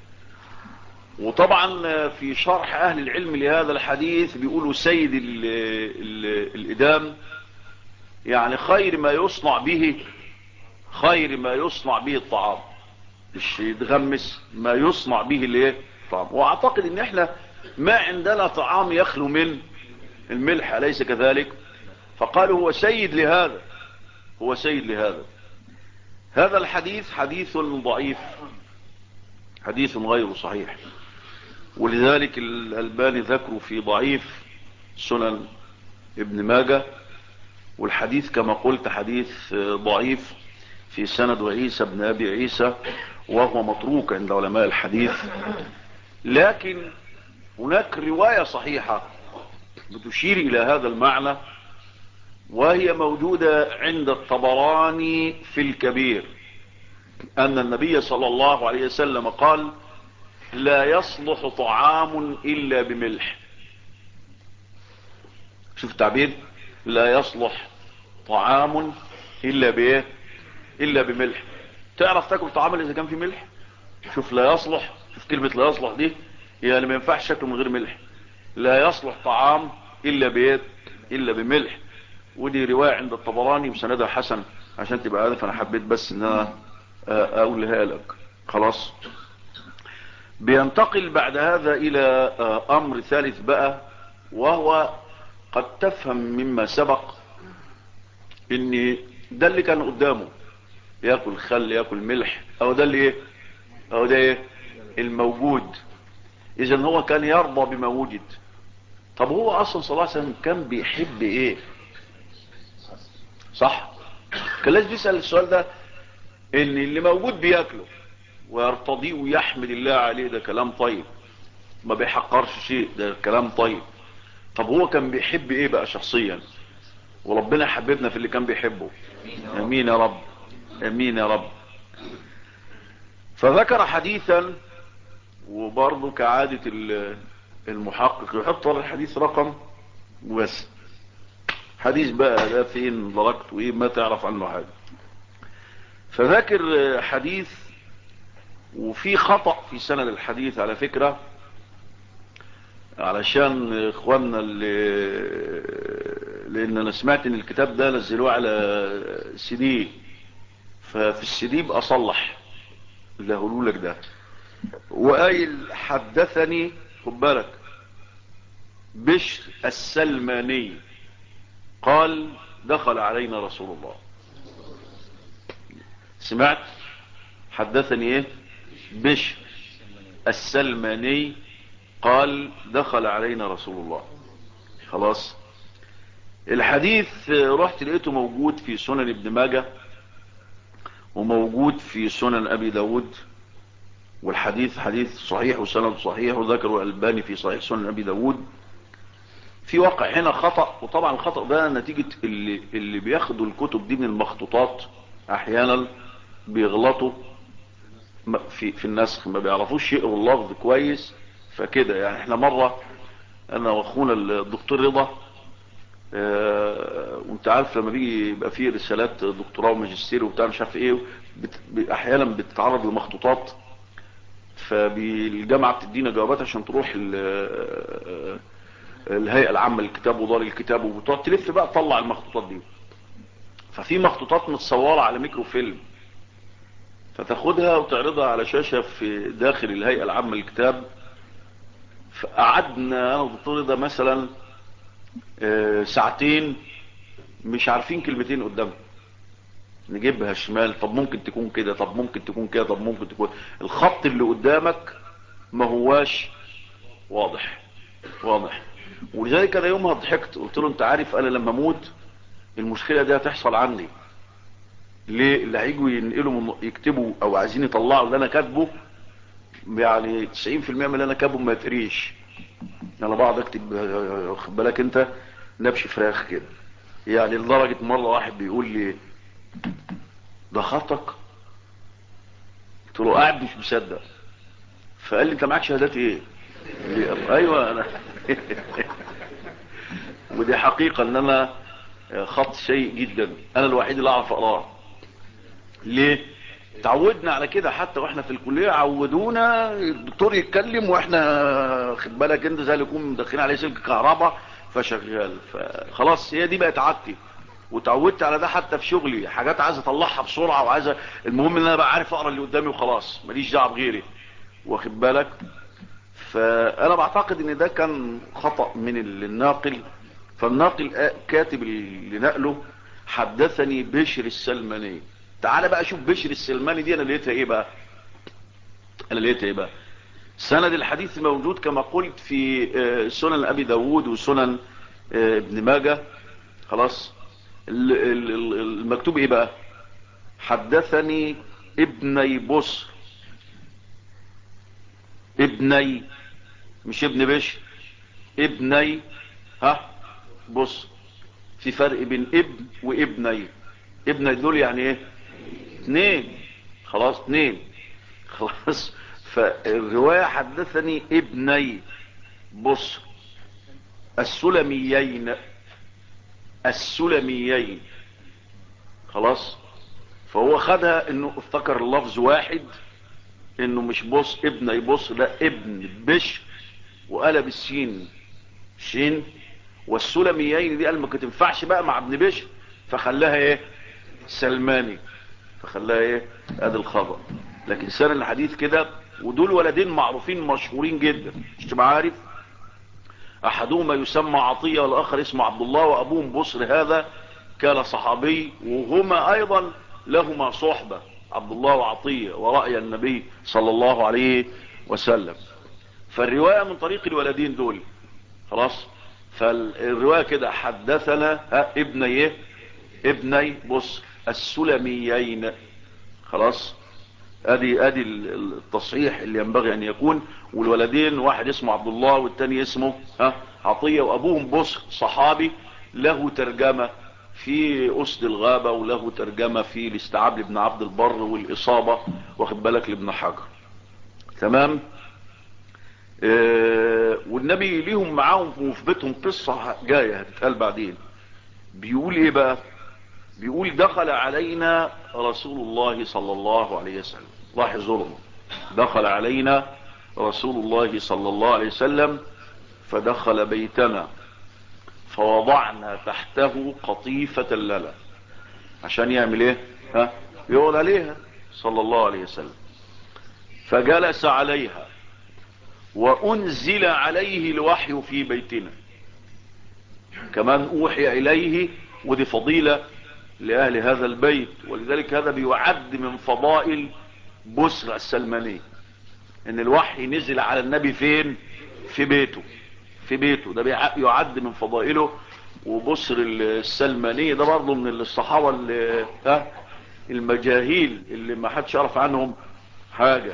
وطبعا في شرح أهل العلم لهذا الحديث بيقولوا سيد الإدام يعني خير ما يصنع به، خير ما يصنع به الطعام، مش يتغمس، ما يصنع به الايه؟ الطعام. واعتقد ان احنا ما عندنا طعام يخلو من الملح، أليس كذلك؟ فقالوا هو سيد لهذا، هو سيد لهذا. هذا الحديث حديث ضعيف، حديث غير صحيح، ولذلك الألباني ذكره في ضعيف سنن ابن ماجه. والحديث كما قلت حديث ضعيف في سند عيسى بن أبي عيسى، وهو متروك عند علماء الحديث. لكن هناك رواية صحيحة بتشير إلى هذا المعنى، وهي موجودة عند الطبراني في الكبير، أن النبي صلى الله عليه وسلم قال: لا يصلح طعام إلا بملح. شوف التعبير، لا يصلح طعام إلا بإيه؟ إلا بملح. تعرف تاكل طعام إذا كان فيه ملح؟ شوف لا يصلح، شوف كلمة لا يصلح دي، يعني ما ينفعش شكله من غير ملح. لا يصلح طعام إلا بإيه؟ إلا بملح. ودي رواية عند الطبراني وسندها حسن، عشان تبقى عارف. أنا حبيت بس إن أنا أقولها لك. خلاص. بينتقل بعد هذا إلى أمر ثالث بقى، وهو قد تفهم مما سبق إن ده اللي كان قدامه، يأكل خل يأكل ملح، أو ده اللي إيه؟ أو ده إيه؟ الموجود. إذن هو كان يرضى بما وجد. طب هو أصلا صلى الله عليه وسلم كان بيحب إيه؟ صح؟ كان لازم يسأل السؤال ده. إن اللي موجود بيأكله ويرتضيه ويحمد الله عليه، ده كلام طيب، ما بيحقرش شيء، ده كلام طيب. طب هو كان بيحب ايه بقى شخصيا؟ وربنا حببنا في اللي كان بيحبه. امين يا رب، امين يا رب. فذكر حديثا، وبرضه كعادة المحقق يحط ورا الحديث رقم بس. حديث بقى ده فين دركت وايه ما تعرف عنه حاجة. فذكر حديث، وفي خطأ في سند الحديث على فكرة، علشان اخواننا لان انا سمعت ان الكتاب ده نزلوه على سي دي، ففي السي دي بقى اصلح اللي هقوله لك ده. وقايل حدثني، خد بالك، بشر السلماني قال دخل علينا رسول الله. سمعت؟ حدثني ايه؟ بشر السلماني قال دخل علينا رسول الله. خلاص. الحديث رحت لقيته موجود في سنن ابن ماجه، وموجود في سنن ابي داود، والحديث حديث صحيح وسند صحيح، وذكره الألباني في صحيح سنن ابي داود. في واقع هنا خطأ، وطبعا الخطأ ده نتيجة اللي بياخدوا الكتب دي من المخطوطات احيانا بيغلطوا في النسخ، ما بيعرفوش يقروا اللفظ كويس. فكده يعني احنا مرة انا واخونا الدكتور رضا، وانت عارف لما بيجي يبقى فيه رسالات دكتوراه وماجستير وبتاع مش عارف ايه، احيانا بتتعرض لمخطوطات، فالجامعة بتدينا جوابات عشان تروح الهيئة العامة للكتاب ودار الكتاب، وبتقعد تلف بقى تطلع المخطوطات دي. ففي مخطوطات متصورة على ميكروفيلم، فتاخدها وتعرضها على شاشة في داخل الهيئة العامة للكتاب. فقعدنا انا والدكتور ده مثلا ساعتين مش عارفين كلمتين قدامنا، نجيبها شمال، طب ممكن تكون كده، طب ممكن تكون كده، طب ممكن تكون. الخط اللي قدامك ما هواش واضح. واضح. ولذلك انا يومها ضحكت، قلت له انت عارف انا لما اموت المشكلة دي هتحصل عني. ليه؟ اللي هيجوا ينقلوا يكتبوا او عايزين يطلعوا اللي انا كاتبه، يعني 90% من اللي انا كاتبه ما يتقريش. انا بقعد اكتب خد بالك انت نبش فراخ كده، يعني لدرجة مرة واحد بيقول لي ده خطك، قلت له قاعد مش مصدق، فقال لي انت معاك شهادات ايه؟ ايوه انا ودي حقيقة ان انا خط سيء جدا، انا الوحيد اللي اعرف اقراه. ليه؟ تعودنا على كده، حتى واحنا في الكلية عودونا الدكتور يتكلم واحنا خد بالك انت زي اللي يكون مدخلين عليه سلك كهرباء فشغال، فخلاص هي دي بقت عادتي، وتعودت على ده حتى في شغلي، حاجات عايز اطلعها بسرعة وعايز المهم ان انا بقى عارف اقرا اللي قدامي وخلاص ماليش دعوه بغيري، واخد بالك. فانا بعتقد ان ده كان خطأ من الناقل. فالناقل كاتب اللي نقله حدثني بشر السلماني. تعال بقى شوف بشر السلماني دي انا لقيتها ايه بقى، سند الحديث موجود كما قلت في سنن ابي داود وسنن ابن ماجه. خلاص المكتوب ايه بقى؟ حدثني ابني بصر، ابني مش ابن بشر، ابني ها بص، في فرق بين ابن وابني. ابني دول يعني ايه؟ اتنين، خلاص اتنين، خلاص. فالرواية حدثني ابني بص السلميين، السلميين، خلاص. فهو خدها انه افتكر اللفظ واحد، انه مش بص ابني بص، لا ابن بش، وقلب السين شين، والسلميين دي قال ما تنفعش بقى مع ابن بشر، فخلاها ايه؟ سلماني، فخلاها ايه؟ ادي الخبر. لكن سنة الحديث كده، ودول ولدين معروفين مشهورين جدا، مش تبقى عارف، احدهما يسمى عطية والاخر اسمه عبد الله، وابوهم بصر هذا كان صحابي، وهما ايضا لهما صحبة، عبد الله وعطية، ورأي النبي صلى الله عليه وسلم. فالرواية من طريق الولدين دول، خلاص. فالرواية كده حدثنا ابني ايه؟ ابني بص السلميين، خلاص. ادي التصحيح اللي ينبغي ان يكون. والولدين واحد اسمه عبد الله والتاني اسمه عطية، وابوهم بصر صحابي، له ترجمة في اسد الغابة، وله ترجمة في الاستيعاب لابن عبد البر والاصابة، واخد بالك لابن حجر، تمام. والنبي ليهم معاهم وفي بيتهم قصة جاية هتتقال بعدين. بيقول ايه بقى؟ بيقول دخل علينا رسول الله صلى الله عليه وسلم، لاحظوا، دخل علينا رسول الله صلى الله عليه وسلم فدخل بيتنا فوضعنا تحته قطيفة لنا، عشان يعمل ايه؟ يقعد عليها صلى الله عليه وسلم. فجلس عليها وانزل عليه الوحي في بيتنا، كمان اوحي اليه، ودي فضيلة لأهل هذا البيت، ولذلك هذا بيعد من فضائل بسر السلماني، ان الوحي نزل على النبي فين؟ في بيته، في بيته، ده يعد من فضائله. وبسر السلماني ده برضه من الصحابة اللي المجاهيل اللي ما حدش يعرف عنهم حاجة،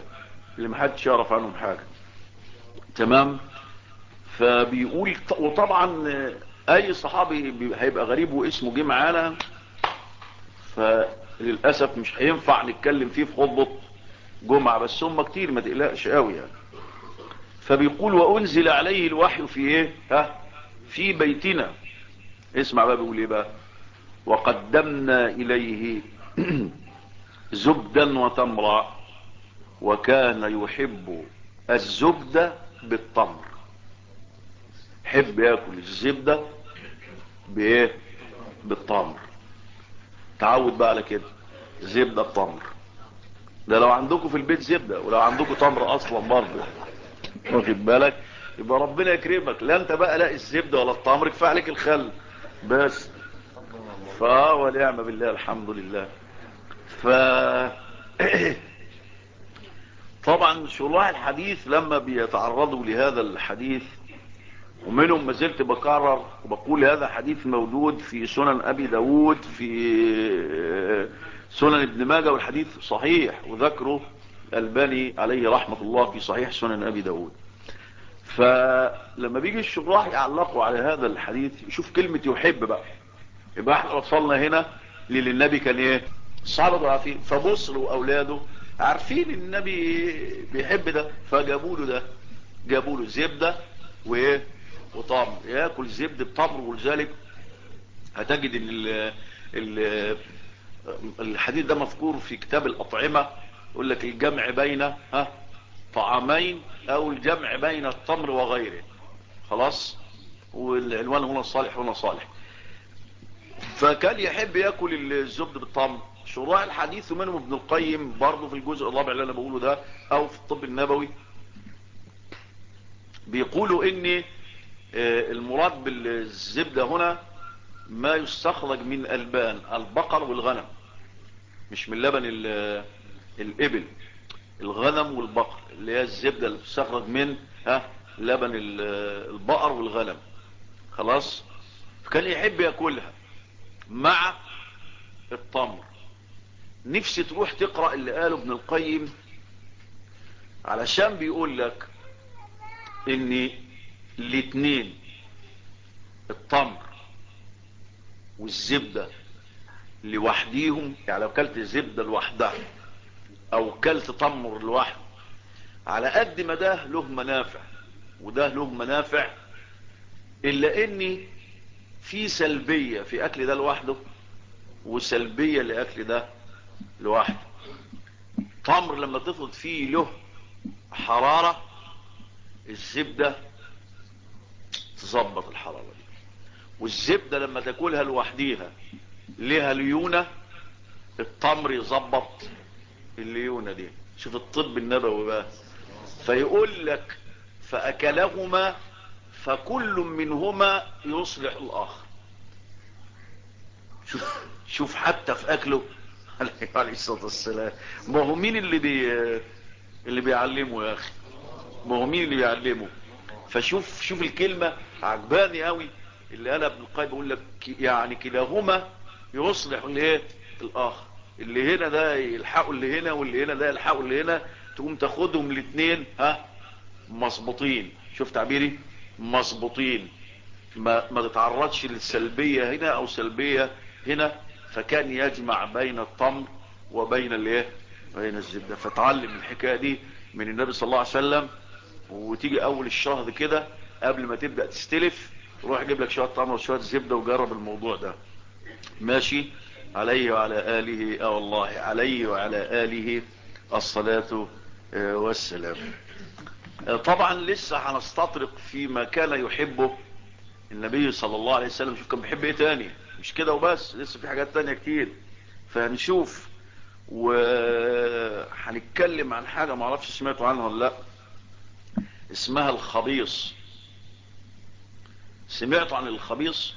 تمام. فبيقول وطبعا اي صحابي هيبقى غريب واسمه جه معانا، فللأسف مش هينفع نتكلم فيه في خطبة جمعة، بس هم كتير ما تقلقش قوي يعني. فبيقول وأنزل عليه الوحي في ايه؟ في بيتنا. اسمع بقى بيقول ايه بقى؟ وقدمنا إليه زبدا وتمرا، وكان يحب الزبدة بالتمر، حب ياكل الزبدة بايه؟ بالتمر، تعود بقى على كده، زبدة بتمر. ده لو عندكم في البيت زبدة، ولو عندكم تمر اصلا برضه، واخد بالك، يبقى ربنا يكرمك، لا انت بقى لا الزبدة ولا التمر، كفايه عليك الخل بس. ونعم بالله، الحمد لله. ف طبعا شراح الحديث لما بيتعرضوا لهذا الحديث، ومنهم ما زلت بكرر وبقول هذا حديث موجود في سنن ابي داود، في سنن ابن ماجه، والحديث صحيح، وذكره الألباني عليه رحمة الله في صحيح سنن ابي داود. فلما بيجي الشراح يعلقوا على هذا الحديث يشوف كلمة يحب بقى، يبقى احنا وصلنا هنا للي النبي كان ايه؟ الصحابة عارفين، فبصر واولاده عارفين ان النبي بيحب ده، فجابوا له ده، جابوا له زبدة وايه وطمر، ياكل زبدة بطمر. ولذلك هتجد ان الحديث ده مذكور في كتاب الأطعمة، يقول لك الجمع بين طعامين او الجمع بين التمر وغيره. خلاص، والعنوان هنا صالح هنا صالح. فكان يحب ياكل الزبد بالتمر. شراح الحديث منهم ابن القيم برضه في الجزء الرابع اللي انا بقوله ده، او في الطب النبوي، بيقولوا ان المراد بالزبدة هنا ما يستخرج من ألبان البقر والغنم، مش من لبن الإبل، الغنم والبقر، اللي هي الزبدة اللي بتستخرج من لبن البقر والغنم. خلاص، فكان يحب ياكلها مع التمر. نفسي تروح تقرأ اللي قاله ابن القيم، علشان بيقول لك ان الاتنين، التمر والزبدة لوحديهم، يعني لو كلت الزبدة لوحدها او كلت تمر لوحده، على قد ما ده له منافع وده له منافع، الا ان في سلبية في اكل ده لوحده وسلبية لاكل ده لوحده. تمر لما تفرض فيه له حرارة، الزبدة تظبط الحرارة دي. والزبدة لما تاكلها لوحديها ليها ليونة، التمر يظبط الليونة دي. شوف الطب النبوي بقى، فيقول لك فأكلهما فكل منهما يصلح الآخر. شوف حتى في أكله عليه الصلاة والسلام. ما هو مين اللي بيعلمه يا أخي؟ ما هو مين اللي بيعلمه؟ فشوف الكلمة عجباني قوي اللي قالها ابن القيم، بيقول لك يعني كلاهما يصلح الايه الاخر. اللي هنا ده يلحقوا اللي هنا، واللي هنا ده يلحقوا اللي هنا، تقوم تاخدهم الاثنين مظبوطين. شوف تعبيري، مظبوطين، ما تتعرضش للسلبية هنا او سلبية هنا. فكان يجمع بين التمر وبين الايه بين الزبدة. فتعلم الحكاية دي من النبي صلى الله عليه وسلم. وتيجي اول الشهر كده قبل ما تبدأ تستلف، روح جيب لك شوية تمر وشوية زبدة وجرب الموضوع ده. ماشي. عليه وعلى آله والله عليه وعلى آله الصلاة والسلام. طبعا لسه هنستطرق فيما كان يحبه النبي صلى الله عليه وسلم. شوف كان بيحب ايه تاني، مش كده وبس، لسه في حاجات تانية كتير. فهنشوف، وهنتكلم عن حاجة معرفش سمعتوا عنها ولا لا، اسمها الخبيص. سمعتوا عن الخبيص؟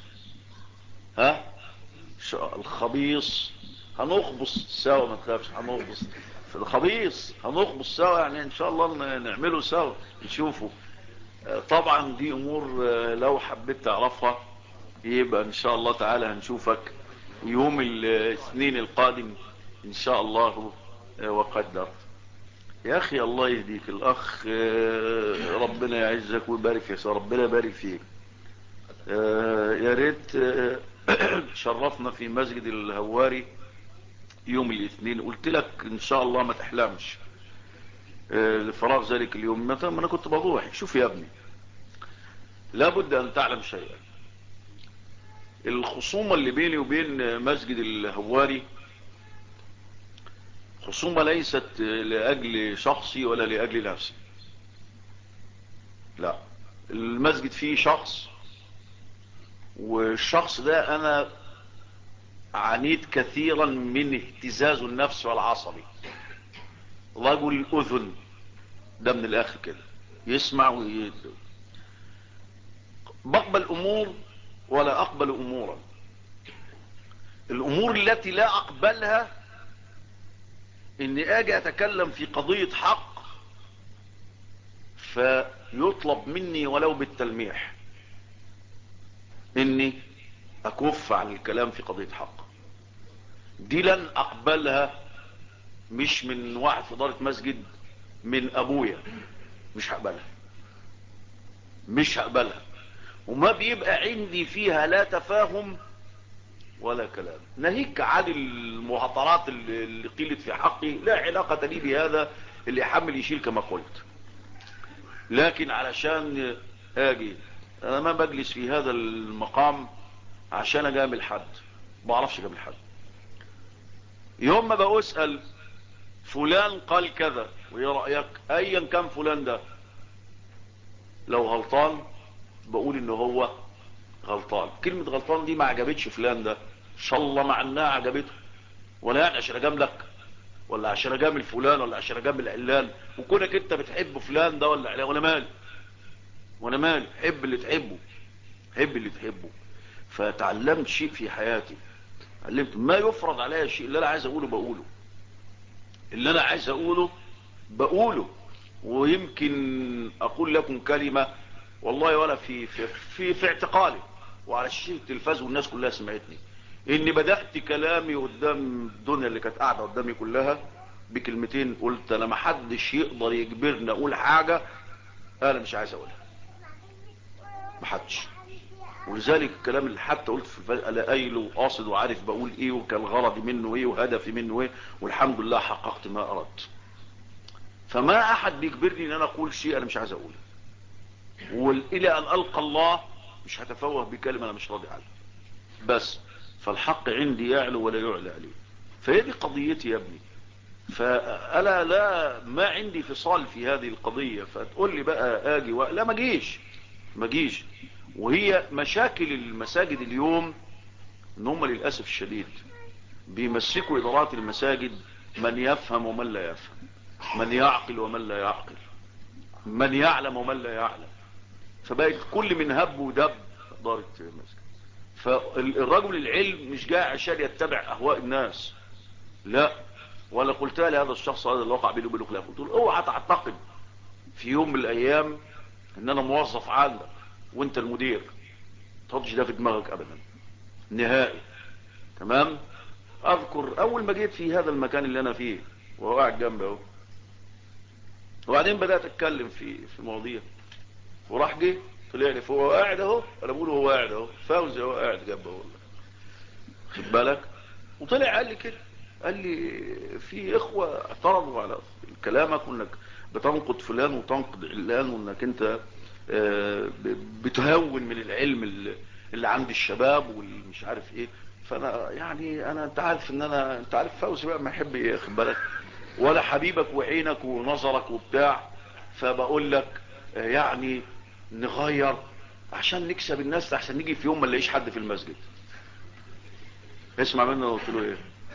الخبيص هنخبص سوا، ما تخافش، هنخبص في الخبيص، هنخبص سوا يعني ان شاء الله نعمله سوا نشوفه. طبعا دي امور لو حبيت تعرفها يبقى ان شاء الله تعالى هنشوفك يوم الاثنين القادم ان شاء الله وقدر. يا اخي الله يهديك الاخ، ربنا يعزك ويبارك فيك، ربنا يبارك فيك. يا ريت شرفنا في مسجد الهواري يوم الاثنين. قلت لك ان شاء الله ما تحلمش لفراغ ذلك اليوم. ما انا كنت بروح. شوف يا ابني، لابد ان تعلم شيئا. الخصومة اللي بيني وبين مسجد الهواري خصومة ليست لأجل شخصي ولا لأجل نفسي، لا. المسجد فيه شخص، والشخص ده أنا عانيت كثيرا من اهتزاز النفس والعصبي. رجل أذن، ده من الآخر كده، يسمع بقبل أمور ولا أقبل أمورا. الأمور التي لا أقبلها إني أجي أتكلم في قضية حق فيطلب مني ولو بالتلميح إني أكف عن الكلام في قضية حق. دي لن أقبلها، مش من واحد في إدارة مسجد، من أبويا مش هقبلها. مش هقبلها، وما بيبقى عندي فيها لا تفاهم ولا كلام. ناهيك عن المهاترات اللي قيلت في حقي لا علاقة لي بهذا، اللي يحمل يشيل كما قلت. لكن علشان اجي انا ما بجلس في هذا المقام عشان اجامل حد، ما بعرفش اجامل حد. يوم ما بسأل فلان قال كذا وايه رأيك، ايا كان فلان ده، لو غلطان بقول ان هو غلطان. كلمة غلطان دي ما عجبتش فلان ده، ان شاء الله مع انها عجبته، ولا يعني عشان اجاملك ولا عشان اجامل فلان ولا عشان اجامل علان، وكونك انت بتحب فلان ده ولا علان، وانا مالي، وانا مالي، حب اللي تحبه، حب اللي تحبه. فتعلمت شيء في حياتي، علمت ما يفرض عليا الشيء اللي انا عايز اقوله بقوله، اللي انا عايز اقوله بقوله. ويمكن اقول لكم كلمة والله ولا في اعتقالي وعلى شاشة التلفاز والناس كلها سمعتني، اني بدأت كلامي قدام الدنيا اللي كانت قاعدة قدامي كلها بكلمتين، قلت انا ما حدش يقدر يجبرني اقول حاجة انا مش عايز اقولها، ما حدش. ولذلك الكلام اللي حتى قلت في انا قايله وقاصد وعارف بقول ايه وكان غرضي منه ايه وهدفي منه ايه، والحمد لله حققت ما اردت. فما احد بيجبرني ان انا اقول شيء انا مش عايز اقوله، والى ان القى الله مش هتفوه بكلمة انا مش راضي عنها. بس فالحق عندي يعلو ولا يعلى عليه. فهي دي قضيتي يا ابني. فانا لا ما عندي فصال في هذه القضية، فتقول لي بقى اجي لا ما جيش. وهي مشاكل المساجد اليوم ان هم للأسف الشديد بيمسكوا ادارات المساجد من يفهم ومن لا يفهم، من يعقل ومن لا يعقل، من يعلم ومن لا يعلم. فبقت كل من هب ودب ادارة المسجد. فالرجل العلم مش جاي عشان يتبع اهواء الناس، لا. ولا قلت لهذا الشخص هذا اللي وقع بينه وبينه خلاف، قلت له اوعى تعتقد في يوم من الايام ان انا موظف عندك وانت المدير، تحطش ده في دماغك ابدا نهائي. تمام. اذكر اول ما جيت في هذا المكان اللي انا فيه وهو قاعد جنبي اهو، وبعدين بدات اتكلم في مواضيع، وراح جه طلع لي فوق قاعد اهو، انا بقول هو قاعد اهو، فوزي هو قاعد جنبه والله، خد بالك. وطلع قال لي كده، قال لي في اخوة اعترضوا على كلامك وانك بتنقد فلان وتنقد علان، وانك انت بتهون من العلم اللي عند الشباب والمش عارف ايه. فانا يعني انت عارف ان انت عارف فوزي بقى ما يحب ايه، خد بالك، ولا حبيبك وعينك ونظرك وبتاع. فبقول لك يعني نغير عشان نكسب الناس، احسن نيجي في يوم ما نلاقيش حد في المسجد. اسمع مني انا قلت له ايه.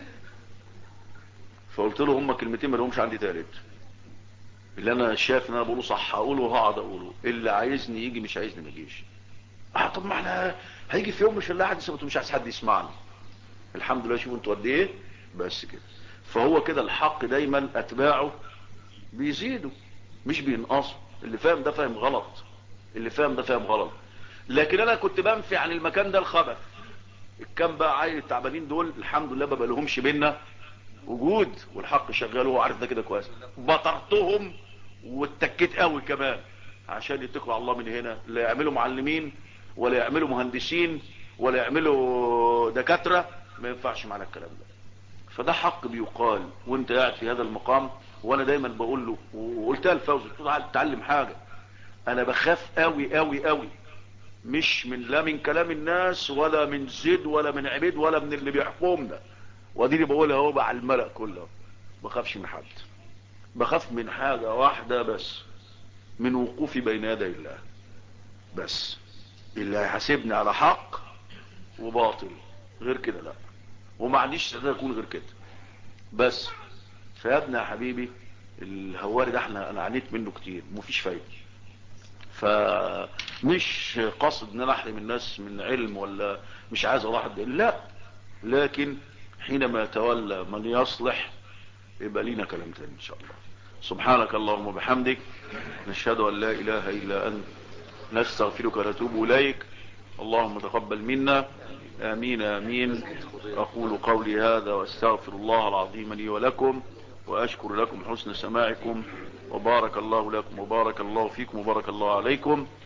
فقلت له هما كلمتين ما لهمش عندي تالت، اللي انا شايف ان انا بقوله صح هقوله وهقعد اقوله، اللي عايزني يجي مش عايزني ما يجيش. طب ما احنا هيجي في يوم مش هنلاقي حد يسمع، مش عايز حد يسمعني. الحمد لله شوفوا انتوا قد ايه. بس كده. فهو كده الحق دايما اتباعه بيزيدوا مش بينقصوا. اللي فاهم ده فاهم غلط، اللي فاهم ده فاهم غلط. لكن انا كنت بنفي عن المكان ده الخبث. الكام بقى عيل التعبانين دول الحمد لله ما بقالهمش بينا وجود، والحق شغال وهو عارف ده كده كويس. بطرتهم واتكيت قوي كمان عشان يتكلوا على الله من هنا، لا يعملوا معلمين ولا يعملوا مهندسين ولا يعملوا دكاترة، ما ينفعش معنا الكلام ده. فده حق بيقال وانت قاعد في هذا المقام. وانا دايما بقول له وقلتها لفوزي، قلت له تعال تتعلم حاجة. انا بخاف قوي قوي قوي، مش من لا من كلام الناس ولا من زيد ولا من عبيد ولا من اللي بيحكمنا، ودي اللي بقولها اهو بقى على الملأ كله. بخافش من حد، بخاف من حاجة واحدة بس، من وقوفي بين يدي الله بس، اللي هيحاسبني على حق وباطل. غير كده لا، وما عنديش استعداد اكون غير كده بس. فيا ابني يا حبيبي، الهواري ده انا عانيت منه كتير ومفيش فايده. فمش قصد ان انا احرم الناس من علم ولا مش عايز اضحك، لا. لكن حينما يتولى من يصلح يبقى لينا كلام تاني ان شاء الله. سبحانك اللهم وبحمدك، نشهد ان لا اله الا انت، نستغفرك ونتوب اليك. اللهم تقبل منا، امين امين. اقول قولي هذا واستغفر الله العظيم لي ولكم، واشكر لكم حسن سماعكم، وبارك الله لكم وبارك الله فيكم وبارك الله عليكم.